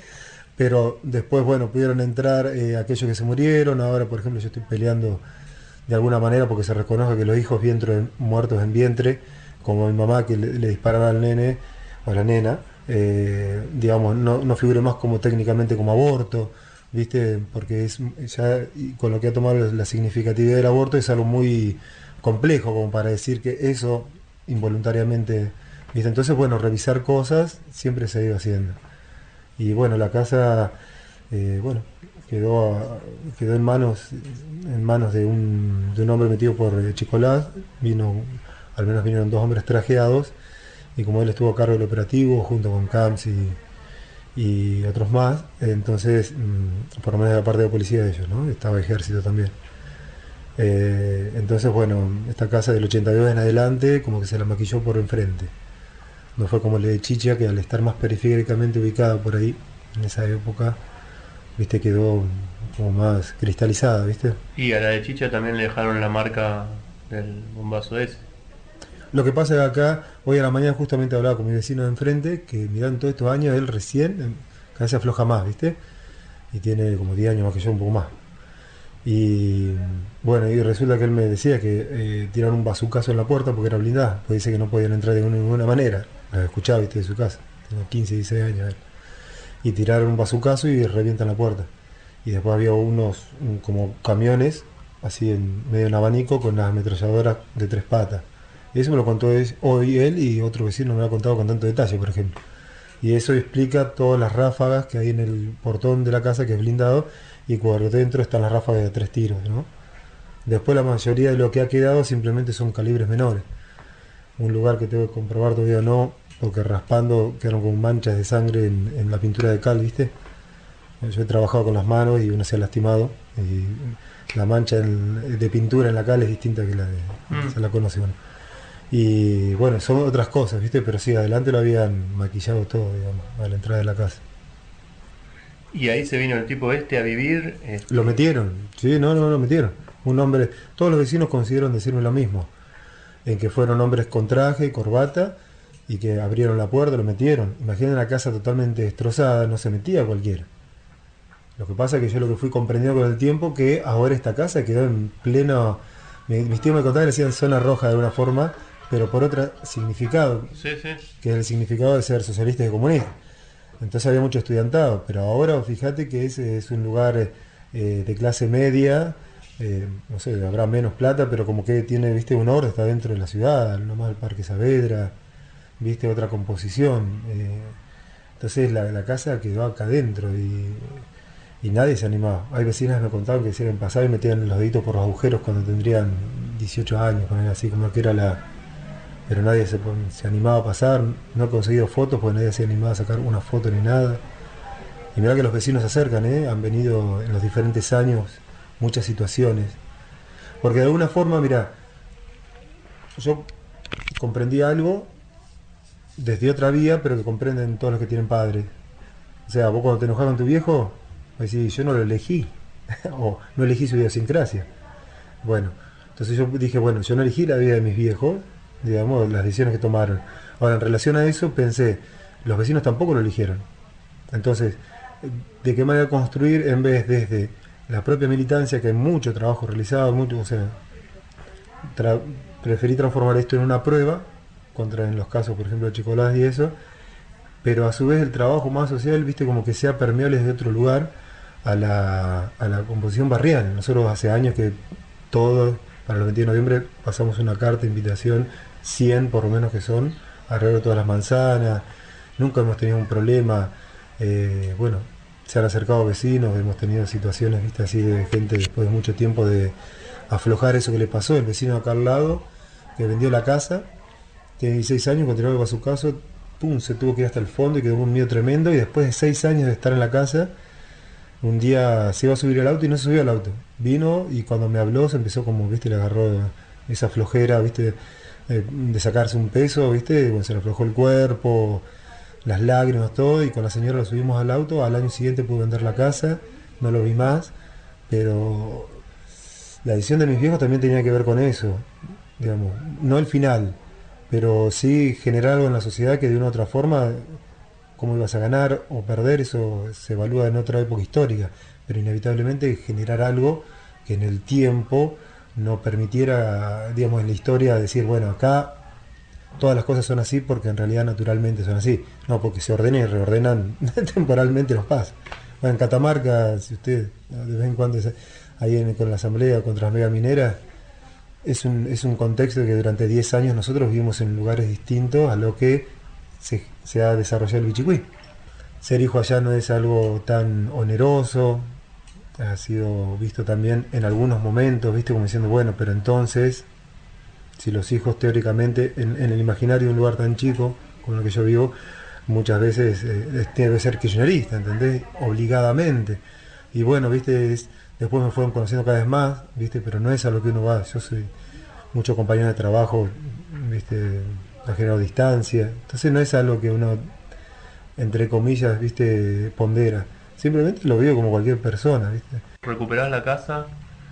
[SPEAKER 7] Pero después, bueno, pudieron entrar eh, aquellos que se murieron. Ahora, por ejemplo, yo estoy peleando de alguna manera porque se reconozca que los hijos vientre, muertos en vientre, como mi mamá que le, le disparaba al nene o a la nena, eh, digamos, no, no figure más como técnicamente como aborto, ¿viste? Porque es ya con lo que ha tomado la significatividad del aborto es algo muy complejo como para decir que eso involuntariamente, ¿viste? Entonces, bueno, revisar cosas siempre se ha ido haciendo. Y bueno, la casa, eh, bueno, quedó quedó en manos en manos de un, de un hombre metido por Chicolás. Vino, al menos vinieron dos hombres trajeados, y como él estuvo a cargo del operativo junto con Camps y, y otros más, entonces, mmm, por lo menos de la parte de policía de ellos, ¿no? Estaba ejército también. Eh, entonces, bueno, esta casa del ochenta y dos en adelante como que se la maquilló por enfrente. No fue como la de Chicha, que al estar más periféricamente ubicada por ahí, en esa época, viste, quedó como más cristalizada, ¿viste?
[SPEAKER 5] Y a la de Chicha también le dejaron la marca del bombazo ese.
[SPEAKER 7] Lo que pasa es que acá, hoy a la mañana justamente hablaba con mi vecino de enfrente, que mirando todos estos años, él recién, cada vez se afloja más, ¿viste? Y tiene como diez años más que yo, un poco más. Y bueno, y resulta que él me decía que eh, tiraron un bazucazo en la puerta porque era blindada, pues dice que no podían entrar de ninguna manera. La escuchaba, ¿viste? De su casa, tenía quince, dieciséis años él. Y tiraron un bazucazo y revientan la puerta. Y después había unos un, como camiones, así en medio de un abanico, con las ametralladoras de tres patas. Y eso me lo contó hoy él, y otro vecino me lo ha contado con tanto detalle, por ejemplo. Y eso explica todas las ráfagas que hay en el portón de la casa, que es blindado, y por dentro están las ráfagas de tres tiros, ¿no? Después la mayoría de lo que ha quedado simplemente son calibres menores. Un lugar que tengo que comprobar todavía no, porque raspando quedaron con manchas de sangre en, en la pintura de cal, ¿viste? Yo he trabajado con las manos y uno se ha lastimado, y la mancha en, de pintura en la cal es distinta que la de... Mm. Se la conoce, bueno. Y bueno, son otras cosas, ¿viste? Pero sí, adelante lo habían maquillado todo, digamos, a la entrada de la casa.
[SPEAKER 5] Y ahí se vino el tipo este a vivir. Este...
[SPEAKER 7] Lo metieron, sí, no, no, lo metieron. Un hombre, todos los vecinos consiguieron decirme lo mismo, en que fueron hombres con traje y corbata y que abrieron la puerta, lo metieron. Imaginen la casa totalmente destrozada, no se metía cualquiera. Lo que pasa es que yo lo que fui comprendiendo con el tiempo, que ahora esta casa quedó en pleno, mis tíos me contaban que decían zona roja de alguna forma, pero por otro significado,
[SPEAKER 5] sí, sí.
[SPEAKER 7] que es el significado de ser socialistas y comunistas. Entonces había mucho estudiantado, pero ahora fíjate que ese es un lugar eh, de clase media, eh, no sé, habrá menos plata, pero como que tiene, viste, un orden, está dentro de la ciudad, nomás el Parque Saavedra, viste, otra composición. Eh, entonces la, la casa quedó acá adentro y, y nadie se animaba. Hay vecinas que me contaban que hicieron pasar y metían los deditos por los agujeros cuando tendrían dieciocho años, poner así como que era la... Pero nadie se, se animaba a pasar, no he conseguido fotos porque nadie se animaba a sacar una foto ni nada. Y mirá que los vecinos se acercan, ¿eh? Han venido en los diferentes años muchas situaciones. Porque de alguna forma, mirá, yo comprendí algo desde otra vía, pero que comprenden todos los que tienen padres. O sea, vos cuando te enojás con tu viejo, decís, yo no lo elegí, o no elegí su idiosincrasia. Bueno, entonces yo dije, bueno, yo no elegí la vida de mis viejos, digamos, las decisiones que tomaron. Ahora, en relación a eso, pensé, los vecinos tampoco lo eligieron. Entonces, ¿de qué manera construir en vez desde la propia militancia, que hay mucho trabajo realizado, mucho, o sea, tra preferí transformar esto en una prueba, contra en los casos, por ejemplo, de Chicolás y eso, pero a su vez el trabajo más social, viste, como que sea permeable desde otro lugar a la, a la composición barrial. Nosotros hace años que todos, para el veintidós de noviembre, pasamos una carta de invitación, cien por lo menos que son, alrededor de todas las manzanas, nunca hemos tenido un problema, eh, bueno, se han acercado vecinos, hemos tenido situaciones, viste, así de gente después de mucho tiempo de aflojar eso que le pasó, el vecino acá al lado, que vendió la casa, tiene dieciséis años, cuando llegó a su caso, pum, se tuvo que ir hasta el fondo y quedó un miedo tremendo, y después de seis años de estar en la casa, un día se iba a subir al auto y no se subió al auto. Vino y cuando me habló se empezó como, viste, le agarró esa flojera, viste, eh, de sacarse un peso, viste, bueno, se le aflojó el cuerpo, las lágrimas, todo, y con la señora lo subimos al auto. Al año siguiente pude vender la casa, no lo vi más, pero la decisión de mis viejos también tenía que ver con eso, digamos, no el final, pero sí generar algo en la sociedad que de una u otra forma, cómo ibas a ganar o perder, eso se evalúa en otra época histórica, pero inevitablemente generar algo que en el tiempo no permitiera, digamos, en la historia decir, bueno, acá todas las cosas son así porque en realidad naturalmente son así, no, porque se ordenan y reordenan temporalmente los pasos. Bueno, en Catamarca, si usted de vez en cuando ahí en, con la asamblea contra las megamineras, es un, es un contexto que durante diez años nosotros vivimos en lugares distintos a lo que se, se ha desarrollado el Bichicuí. Ser hijo allá no es algo tan oneroso, ha sido visto también en algunos momentos, viste, como diciendo, bueno, pero entonces, si los hijos teóricamente, en, en el imaginario de un lugar tan chico como el que yo vivo, muchas veces eh, tiene que ser kirchnerista, ¿entendés? Obligadamente. Y bueno, viste, es, después me fueron conociendo cada vez más, viste, pero no es a lo que uno va. Yo soy mucho compañero de trabajo, viste, ha generado distancia. Entonces no es algo que uno, entre comillas, viste, pondera. Simplemente lo veo como cualquier persona, viste.
[SPEAKER 5] Recuperás la casa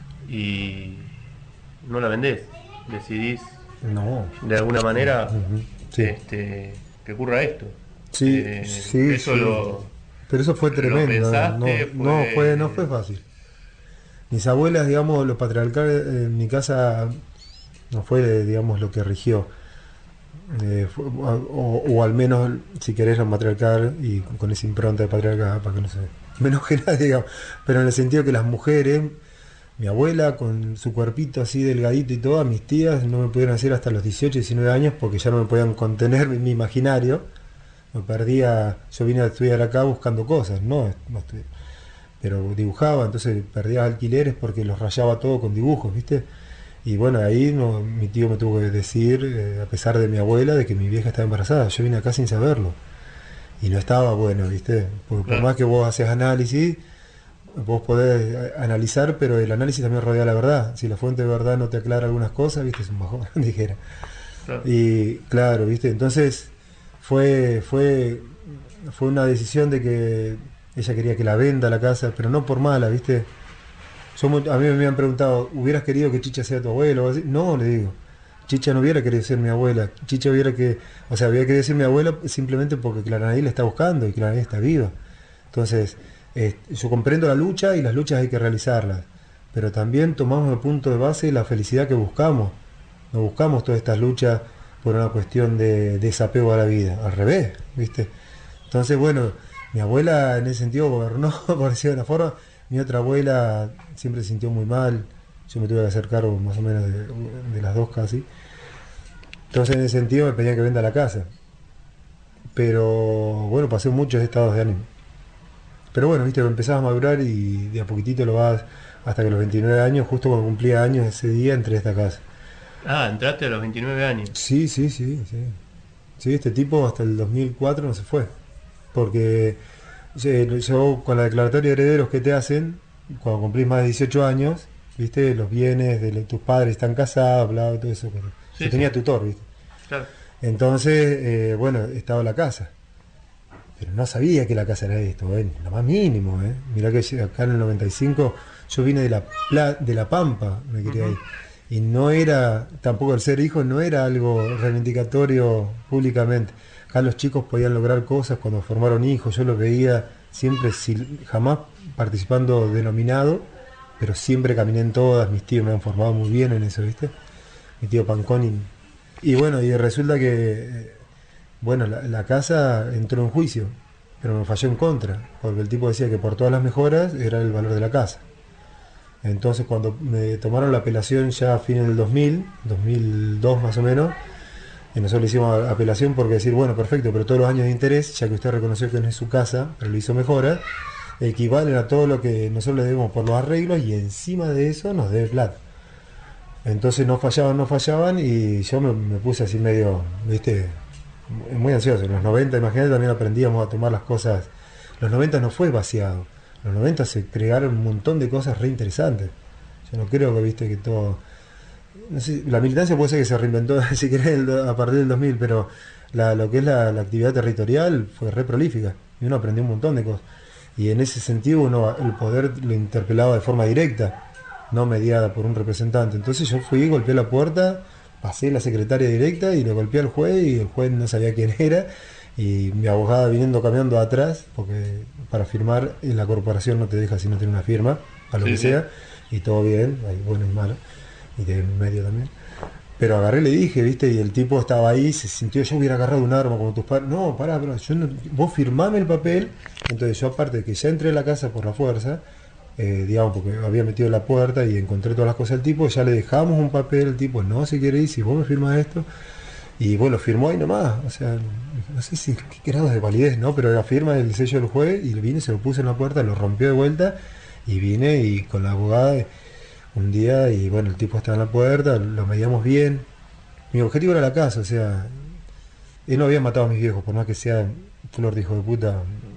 [SPEAKER 5] y no la vendés. Decidís,
[SPEAKER 7] no,
[SPEAKER 5] de alguna manera,
[SPEAKER 7] uh-huh. Sí.
[SPEAKER 5] este, que ocurra esto.
[SPEAKER 7] Sí,
[SPEAKER 5] eh,
[SPEAKER 7] sí,
[SPEAKER 5] eso
[SPEAKER 7] sí.
[SPEAKER 5] Lo,
[SPEAKER 7] pero eso fue tremendo.
[SPEAKER 5] Pensaste,
[SPEAKER 7] no,
[SPEAKER 5] fue...
[SPEAKER 7] no fue, no fue fácil. Mis abuelas, digamos, lo patriarcal en mi casa no fue, digamos, lo que rigió. Eh, fue, o, o al menos, si querés, lo matriarcal y con esa impronta de patriarcal, para que no se menos que nada, digamos. Pero en el sentido que las mujeres, mi abuela con su cuerpito así delgadito y todo, a mis tías no me pudieron hacer hasta los dieciocho, diecinueve años porque ya no me podían contener mi, mi imaginario. Me perdía, yo vine a estudiar acá buscando cosas, no, no estudié, pero dibujaba, entonces perdía alquileres porque los rayaba todo con dibujos, ¿viste? Y bueno, ahí no, mi tío me tuvo que decir, eh, a pesar de mi abuela, de que mi vieja estaba embarazada. Yo vine acá sin saberlo. Y no estaba bueno, ¿viste? Porque por más que vos haces análisis, vos podés analizar, pero el análisis también rodea la verdad. Si la fuente de verdad no te aclara algunas cosas, ¿viste? Es un bajón, dijera. Claro. Y claro, ¿viste? Entonces fue, fue, fue una decisión de que ella quería que la venda la casa, pero no por mala, ¿viste? Yo, a mí me han preguntado, ¿hubieras querido que Chicha sea tu abuelo? No, le digo, Chicha no hubiera querido ser mi abuela, Chicha hubiera que, o sea, hubiera querido ser mi abuela simplemente porque Claranaí la está buscando y Claranaí está viva. Entonces, eh, yo comprendo la lucha y las luchas hay que realizarlas, pero también tomamos el punto de base la felicidad que buscamos. No buscamos todas estas luchas por una cuestión de desapego a la vida, al revés, ¿viste? Entonces, bueno, mi abuela en ese sentido gobernó, por decirlo de una forma. Mi otra abuela siempre se sintió muy mal, yo me tuve que hacer cargo más o menos de, de las dos casi. Entonces en ese sentido me pedían que venda la casa. Pero bueno, pasé muchos estados de ánimo. Pero bueno, viste, empezás a madurar y de a poquitito lo vas hasta que a los veintinueve años, justo cuando cumplía años ese día, entré a esta casa.
[SPEAKER 5] Ah, entraste a los veintinueve años.
[SPEAKER 7] Sí, sí, sí, sí. Sí, este tipo hasta el dos mil cuatro no se fue. Porque yo con la declaratoria de herederos que te hacen, cuando cumplís más de dieciocho años, viste, los bienes de tus padres están casados, bla, bla, todo eso. Sí, yo tenía sí. tutor, viste.
[SPEAKER 5] Claro.
[SPEAKER 7] Entonces, eh, bueno, estaba la casa. Pero no sabía que la casa era esto, ¿eh? Lo más mínimo, ¿eh? Mirá que acá en el noventa y cinco yo vine de la, de la Pampa, me quería uh-huh. ir. Y no era, tampoco el ser hijo no era algo reivindicatorio públicamente. Acá los chicos podían lograr cosas cuando formaron hijos, yo los veía siempre, jamás participando denominado, pero siempre caminé en todas, mis tíos me han formado muy bien en eso, ¿viste? Mi tío Panconi. Y bueno, y resulta que, bueno, la, la casa entró en juicio, pero me falló en contra, porque el tipo decía que por todas las mejoras era el valor de la casa. Entonces cuando me tomaron la apelación ya a fines del dos mil, dos mil dos más o menos, y nosotros le hicimos apelación porque decir, bueno, perfecto, pero todos los años de interés, ya que usted reconoció que no es su casa, pero le hizo mejora, equivalen a todo lo que nosotros le debemos por los arreglos y encima de eso nos debe plata. Entonces no fallaban, no fallaban y yo me, me puse así medio, viste, muy ansioso. En los noventa, imagínate, también aprendíamos a tomar las cosas. Los noventa no fue vaciado. En los noventa se crearon un montón de cosas re interesantes. Yo no creo que, viste, que todo... No sé, la militancia puede ser que se reinventó, si querés, a partir del dos mil, pero la, lo que es la, la actividad territorial fue re prolífica y uno aprendió un montón de cosas. Y en ese sentido uno el poder lo interpelaba de forma directa, no mediada por un representante. Entonces yo fui, golpeé la puerta, pasé la secretaria directa y le golpeé al juez y el juez no sabía quién era. Y mi abogada viniendo caminando atrás, porque para firmar en la corporación no te deja si no tiene una firma, para lo sí, que sí. sea, y todo bien, hay bueno y malo, y de medio también. Pero agarré y le dije, viste, y el tipo estaba ahí, se sintió, yo hubiera agarrado un arma como tus padres. No, pará, pará, yo no, vos firmame el papel. Entonces yo, aparte de que ya entré a la casa por la fuerza, eh, digamos, porque había metido la puerta y encontré todas las cosas del tipo, ya le dejamos un papel, el tipo, no, si quiere ir, si vos me firmas esto. Y bueno, firmó ahí nomás, o sea, no sé si qué grados de validez, ¿no? Pero la firma del sello del juez, y vine, se lo puse en la puerta, lo rompió de vuelta, y vine y con la abogada un día, y bueno, el tipo estaba en la puerta, lo medíamos bien. Mi objetivo era la casa, o sea, él no había matado a mis viejos, por más que sea flor de hijo de puta,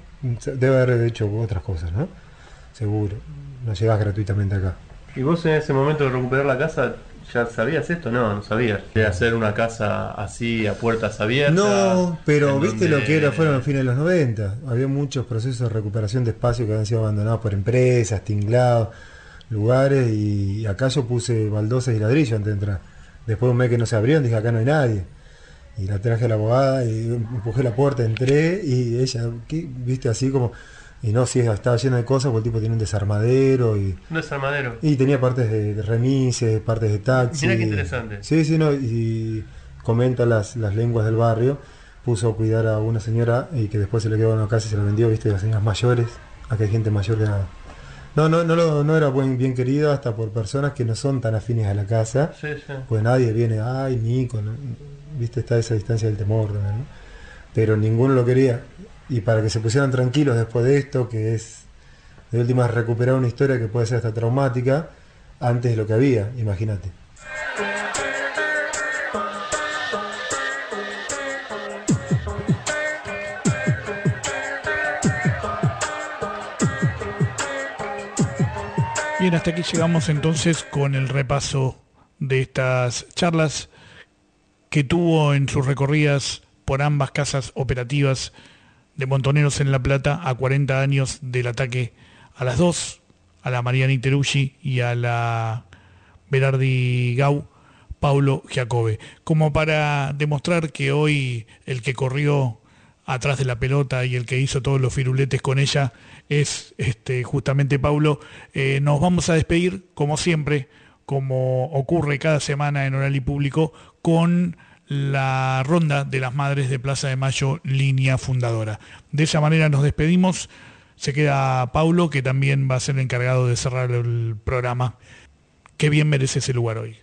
[SPEAKER 7] debe haber hecho otras cosas, ¿no? Seguro, no llegás gratuitamente acá.
[SPEAKER 5] ¿Y vos en ese momento de recuperar la casa, ya sabías esto? No, no sabías. De hacer una casa así, a puertas abiertas.
[SPEAKER 7] No, pero viste
[SPEAKER 5] donde...
[SPEAKER 7] lo que era, fueron los fines de los noventa. Había muchos procesos de recuperación de espacios que habían sido abandonados por empresas, tinglados, lugares, y acá yo puse baldosas y ladrillos antes de entrar. Después de un mes que no se abrieron, dije, acá no hay nadie. Y la traje a la abogada y empujé la puerta, entré y ella, ¿qué? Viste, así como... Y no, sí, estaba lleno de cosas, porque el tipo tenía un desarmadero. Y,
[SPEAKER 5] un desarmadero.
[SPEAKER 7] Y tenía partes de, de remises, partes de taxi.
[SPEAKER 5] Mirá qué interesante.
[SPEAKER 7] Sí, sí, no, y comenta las, las lenguas del barrio. Puso a cuidar a una señora y que después se le quedó en la casa y se la vendió, viste, las señoras mayores. Acá hay gente mayor que nada. No, no, no, lo, no era buen, bien querido hasta por personas que no son tan afines a la casa.
[SPEAKER 5] Sí, sí.
[SPEAKER 7] Pues nadie viene, ay, Nico, ¿no? Viste, está esa distancia del temor, ¿no? Pero ninguno lo quería. Y para que se pusieran tranquilos después de esto, que es de última recuperar una historia que puede ser hasta traumática, antes de lo que había, imagínate.
[SPEAKER 2] Bien, hasta aquí llegamos entonces con el repaso de estas charlas que tuvo en sus recorridas por ambas casas operativas de Montoneros en La Plata a cuarenta años del ataque a las dos, a la Mariana Iteruggi y a la Berardi Gau, Paulo Giacobbe, como para demostrar que hoy el que corrió atrás de la pelota y el que hizo todos los firuletes con ella es este, justamente Paulo. Eh, nos vamos a despedir, como siempre, como ocurre cada semana en Oral y Público, con la ronda de las madres de Plaza de Mayo, línea fundadora. De esa manera nos despedimos. Se queda Paulo, que también va a ser el encargado de cerrar el programa. Qué bien merece ese lugar hoy.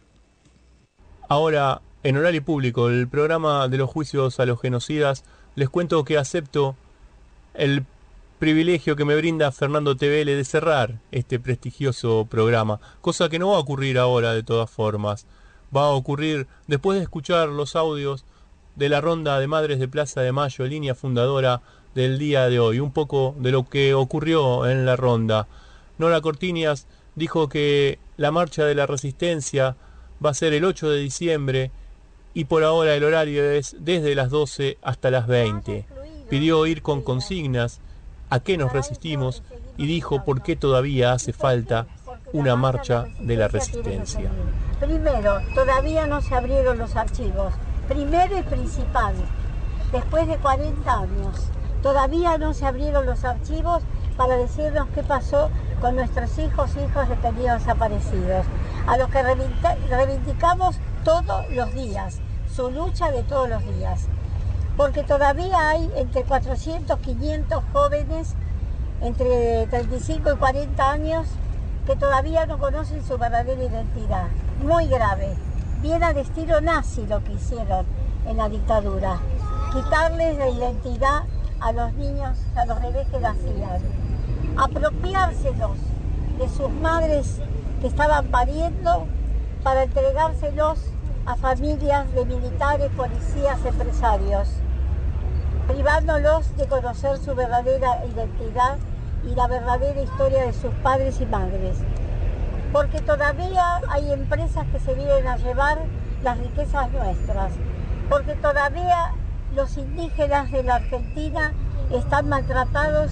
[SPEAKER 5] Ahora, en Oral y Público, el programa de los juicios a los genocidas, les cuento que acepto el privilegio que me brinda Fernando T V L de cerrar este prestigioso programa, cosa que no va a ocurrir ahora de todas formas. Va a ocurrir después de escuchar los audios de la ronda de madres de Plaza de Mayo, línea fundadora del día de hoy, un poco de lo que ocurrió en la ronda. Nora Cortiñas dijo que la marcha de la resistencia va a ser el ocho de diciembre y por ahora el horario es desde las doce hasta las veinte. Pidió ir con consignas, a qué nos resistimos, y dijo por qué todavía hace falta una marcha de la resistencia.
[SPEAKER 8] Primero, todavía no se abrieron los archivos. Primero y principal, después de cuarenta años, todavía no se abrieron los archivos para decirnos qué pasó con nuestros hijos e hijos detenidos desaparecidos, a los que reivindicamos todos los días, su lucha de todos los días. Porque todavía hay entre cuatrocientos, quinientos jóvenes entre treinta y cinco y cuarenta años que todavía no conocen su verdadera identidad. Muy grave. Bien al estilo nazi lo que hicieron en la dictadura. Quitarles la identidad a los niños, a los bebés que nacían. Apropiárselos de sus madres que estaban pariendo para entregárselos a familias de militares, policías, empresarios, privándolos de conocer su verdadera identidad y la verdadera historia de sus padres y madres. Porque todavía hay empresas que se vienen a llevar las riquezas nuestras, porque todavía los indígenas de la Argentina están maltratados,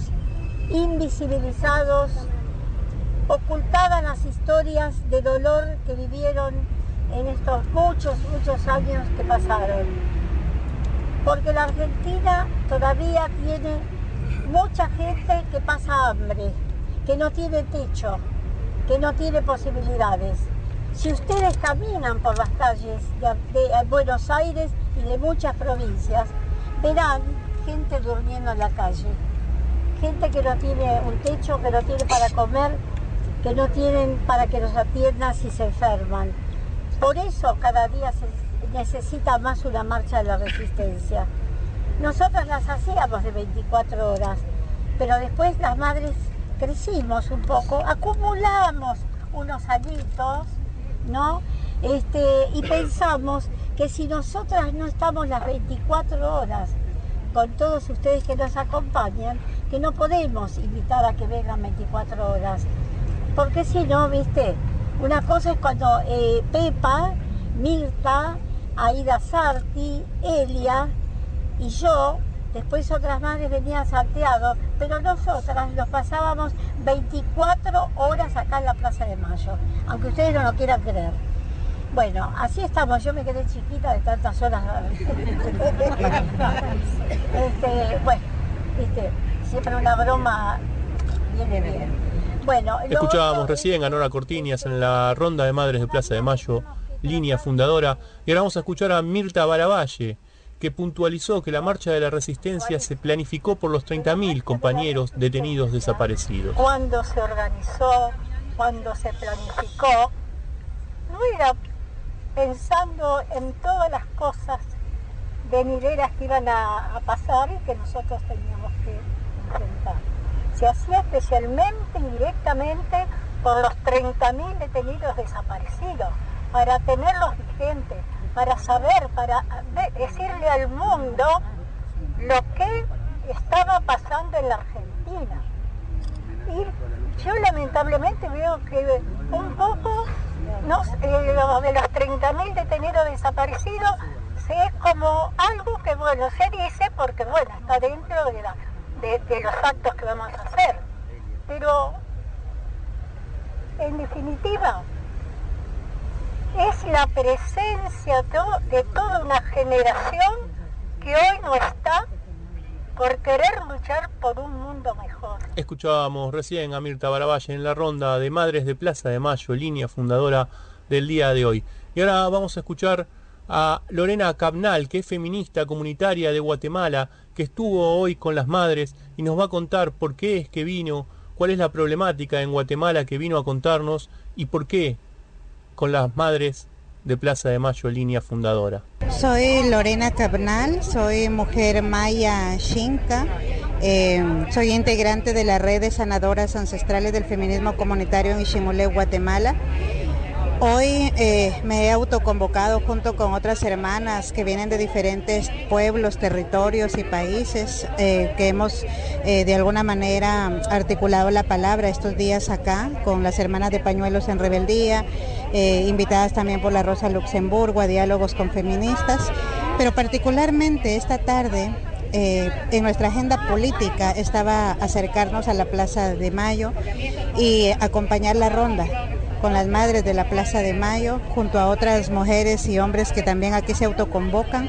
[SPEAKER 8] invisibilizados, ocultaban las historias de dolor que vivieron en estos muchos, muchos años que pasaron. Porque la Argentina todavía tiene mucha gente que pasa hambre, que no tiene techo, que no tiene posibilidades. Si ustedes caminan por las calles de, de Buenos Aires y de muchas provincias, verán gente durmiendo en la calle, gente que no tiene un techo, que no tiene para comer, que no tienen para que los atiendan si se enferman. Por eso cada día se necesita más una marcha de la resistencia. Nosotros las hacíamos de veinticuatro horas, pero después las madres crecimos un poco, acumulamos unos añitos, ¿no? Este, y pensamos que si nosotras no estamos las veinticuatro horas con todos ustedes que nos acompañan, que no podemos invitar a que vengan veinticuatro horas. Porque si no, viste, una cosa es cuando eh, Pepa, Mirta, Aida Sarti, Elia y yo, después otras madres venían a Santiago, pero nosotras nos pasábamos veinticuatro horas acá en la Plaza de Mayo, aunque ustedes no lo quieran creer. Bueno, así estamos, yo me quedé chiquita de tantas horas. este, bueno, viste, siempre una broma viene bien. Bueno,
[SPEAKER 5] escuchábamos
[SPEAKER 8] otro...
[SPEAKER 5] recién a Nora Cortiñas en la ronda de madres de Plaza de Mayo, línea fundadora, y ahora vamos a escuchar a Mirta Baravalle, que puntualizó que la marcha de la resistencia se planificó por los treinta mil compañeros detenidos desaparecidos.
[SPEAKER 8] Cuando se organizó, cuando se planificó, no era pensando en todas las cosas venideras que iban a, a pasar y que nosotros teníamos que enfrentar. Se hacía especialmente y directamente por los treinta mil detenidos desaparecidos, para tenerlos vigentes, para saber, para decirle al mundo lo que estaba pasando en la Argentina. Y yo lamentablemente veo que un poco no, eh, lo de los treinta mil detenidos desaparecidos se es como algo que, bueno, se dice porque, bueno, está dentro de la de, de los actos que vamos a hacer. Pero, en definitiva, es la presencia to- de toda una generación que hoy no está por querer luchar por un mundo mejor.
[SPEAKER 5] Escuchábamos recién a Mirta Baravalle en la ronda de Madres de Plaza de Mayo, línea fundadora del día de hoy. Y ahora vamos a escuchar a Lorena Cabnal, que es feminista comunitaria de Guatemala, que estuvo hoy con las madres y nos va a contar por qué es que vino, cuál es la problemática en Guatemala que vino a contarnos y por qué con las Madres de Plaza de Mayo, línea fundadora.
[SPEAKER 9] Soy Lorena Cabnal, soy mujer maya xinca, eh, soy integrante de la red de sanadoras ancestrales del feminismo comunitario en Iximulé, Guatemala. Hoy eh, me he autoconvocado junto con otras hermanas que vienen de diferentes pueblos, territorios y países, eh, que hemos eh, de alguna manera articulado la palabra estos días acá con las hermanas de Pañuelos en Rebeldía, eh, invitadas también por la Rosa Luxemburgo a diálogos con feministas, pero particularmente esta tarde eh, en nuestra agenda política estaba acercarnos a la Plaza de Mayo y acompañar la ronda con las madres de la Plaza de Mayo, junto a otras mujeres y hombres que también aquí se autoconvocan,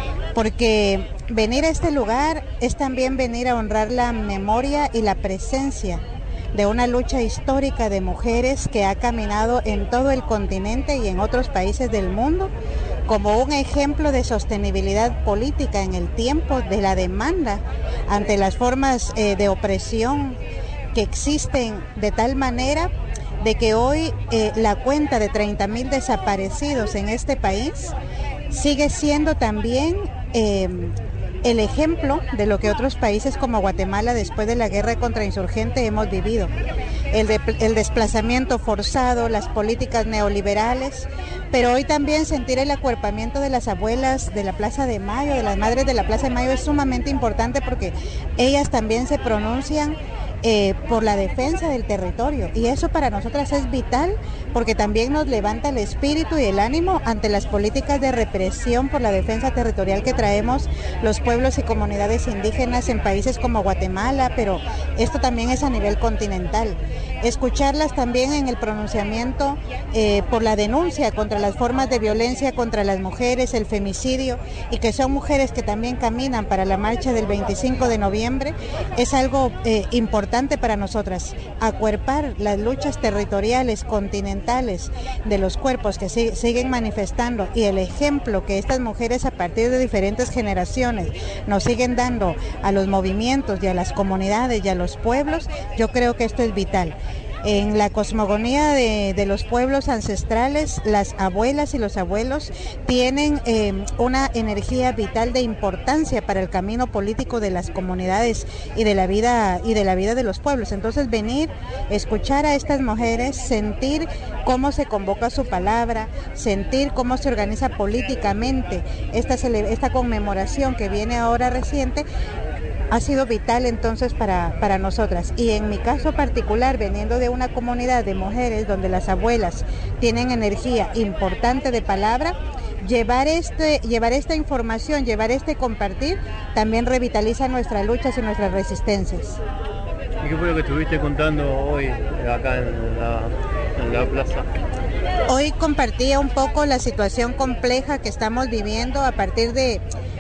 [SPEAKER 9] porque venir a este lugar es también venir a honrar la memoria y la presencia de una lucha histórica de mujeres que ha caminado en todo el continente y en otros países del mundo, como un ejemplo de sostenibilidad política en el tiempo de la demanda ante las formas eh, de opresión que existen, de tal manera de que hoy eh, la cuenta de treinta mil desaparecidos en este país sigue siendo también eh, el ejemplo de lo que otros países como Guatemala después de la guerra contrainsurgente hemos vivido. El, de, el desplazamiento forzado, las políticas neoliberales, pero hoy también sentir el acuerpamiento de las abuelas de la Plaza de Mayo, de las madres de la Plaza de Mayo, es sumamente importante porque ellas también se pronuncian Eh, por la defensa del territorio, y eso para nosotras es vital porque también nos levanta el espíritu y el ánimo ante las políticas de represión por la defensa territorial que traemos los pueblos y comunidades indígenas en países como Guatemala, pero esto también es a nivel continental. Escucharlas también en el pronunciamiento eh, por la denuncia contra las formas de violencia contra las mujeres, el femicidio, y que son mujeres que también caminan para la marcha del veinticinco de noviembre, es algo eh, importante para nosotras. Acuerpar las luchas territoriales, continentales de los cuerpos que sig- siguen manifestando y el ejemplo que estas mujeres a partir de diferentes generaciones nos siguen dando a los movimientos y a las comunidades y a los pueblos, yo creo que esto es vital. En la cosmogonía de, de los pueblos ancestrales, las abuelas y los abuelos tienen eh, una energía vital de importancia para el camino político de las comunidades y de la vida y de la vida de los pueblos. Entonces venir, escuchar a estas mujeres, sentir cómo se convoca su palabra, sentir cómo se organiza políticamente esta, cele- esta conmemoración que viene ahora reciente, ha sido vital entonces para, para nosotras. Y en mi caso particular, veniendo de una comunidad de mujeres donde las abuelas tienen energía importante de palabra, llevar, este, llevar esta información, llevar este compartir, también revitaliza nuestras luchas y nuestras resistencias.
[SPEAKER 5] ¿Y qué fue lo que estuviste contando hoy acá en la, en la plaza?
[SPEAKER 9] Hoy compartía un poco la situación compleja que estamos viviendo a partir de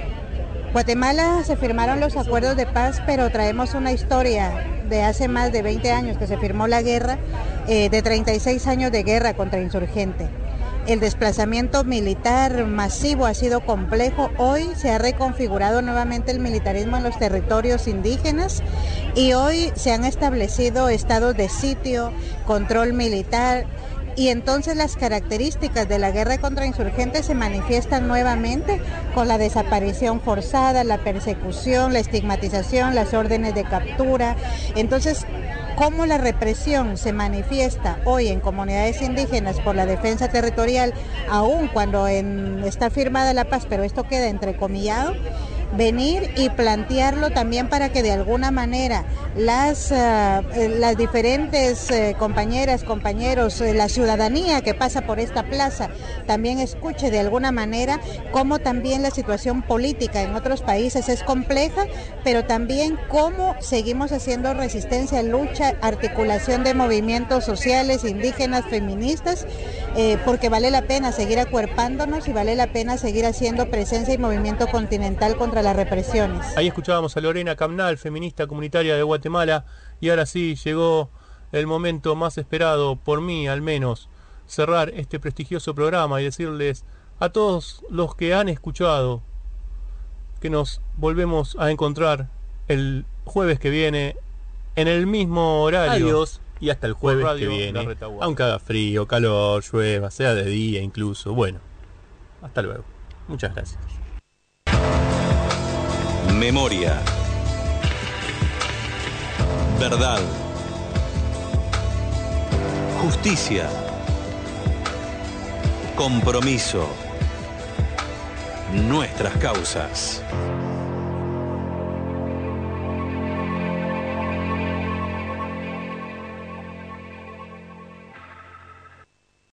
[SPEAKER 9] Guatemala. Se firmaron los acuerdos de paz, pero traemos una historia de hace más de veinte años que se firmó la guerra, eh, de treinta y seis años de guerra contra insurgente. El desplazamiento militar masivo ha sido complejo. Hoy se ha reconfigurado nuevamente el militarismo en los territorios indígenas y hoy se han establecido estados de sitio, control militar. Y entonces las características de la guerra contra insurgentes se manifiestan nuevamente con la desaparición forzada, la persecución, la estigmatización, las órdenes de captura. Entonces, cómo la represión se manifiesta hoy en comunidades indígenas por la defensa territorial, aun cuando en, está firmada la paz, pero esto queda entrecomillado, venir y plantearlo también para que de alguna manera las, uh, las diferentes uh, compañeras, compañeros, uh, la ciudadanía que pasa por esta plaza también escuche de alguna manera cómo también la situación política en otros países es compleja, pero también cómo seguimos haciendo resistencia, lucha, articulación de movimientos sociales, indígenas, feministas, eh, porque vale la pena seguir acuerpándonos y vale la pena seguir haciendo presencia y movimiento continental contra las represiones.
[SPEAKER 5] Ahí escuchábamos a Lorena Camnal, feminista comunitaria de Guatemala, y ahora sí llegó el momento más esperado, por mí al menos, cerrar este prestigioso programa y decirles a todos los que han escuchado que nos volvemos a encontrar el jueves que viene en el mismo horario.
[SPEAKER 6] Adiós, y hasta el jueves que viene, aunque haga frío, calor, llueva, sea de día incluso. Bueno, hasta luego. Muchas gracias.
[SPEAKER 1] Memoria. Verdad. Justicia. Compromiso. Nuestras causas.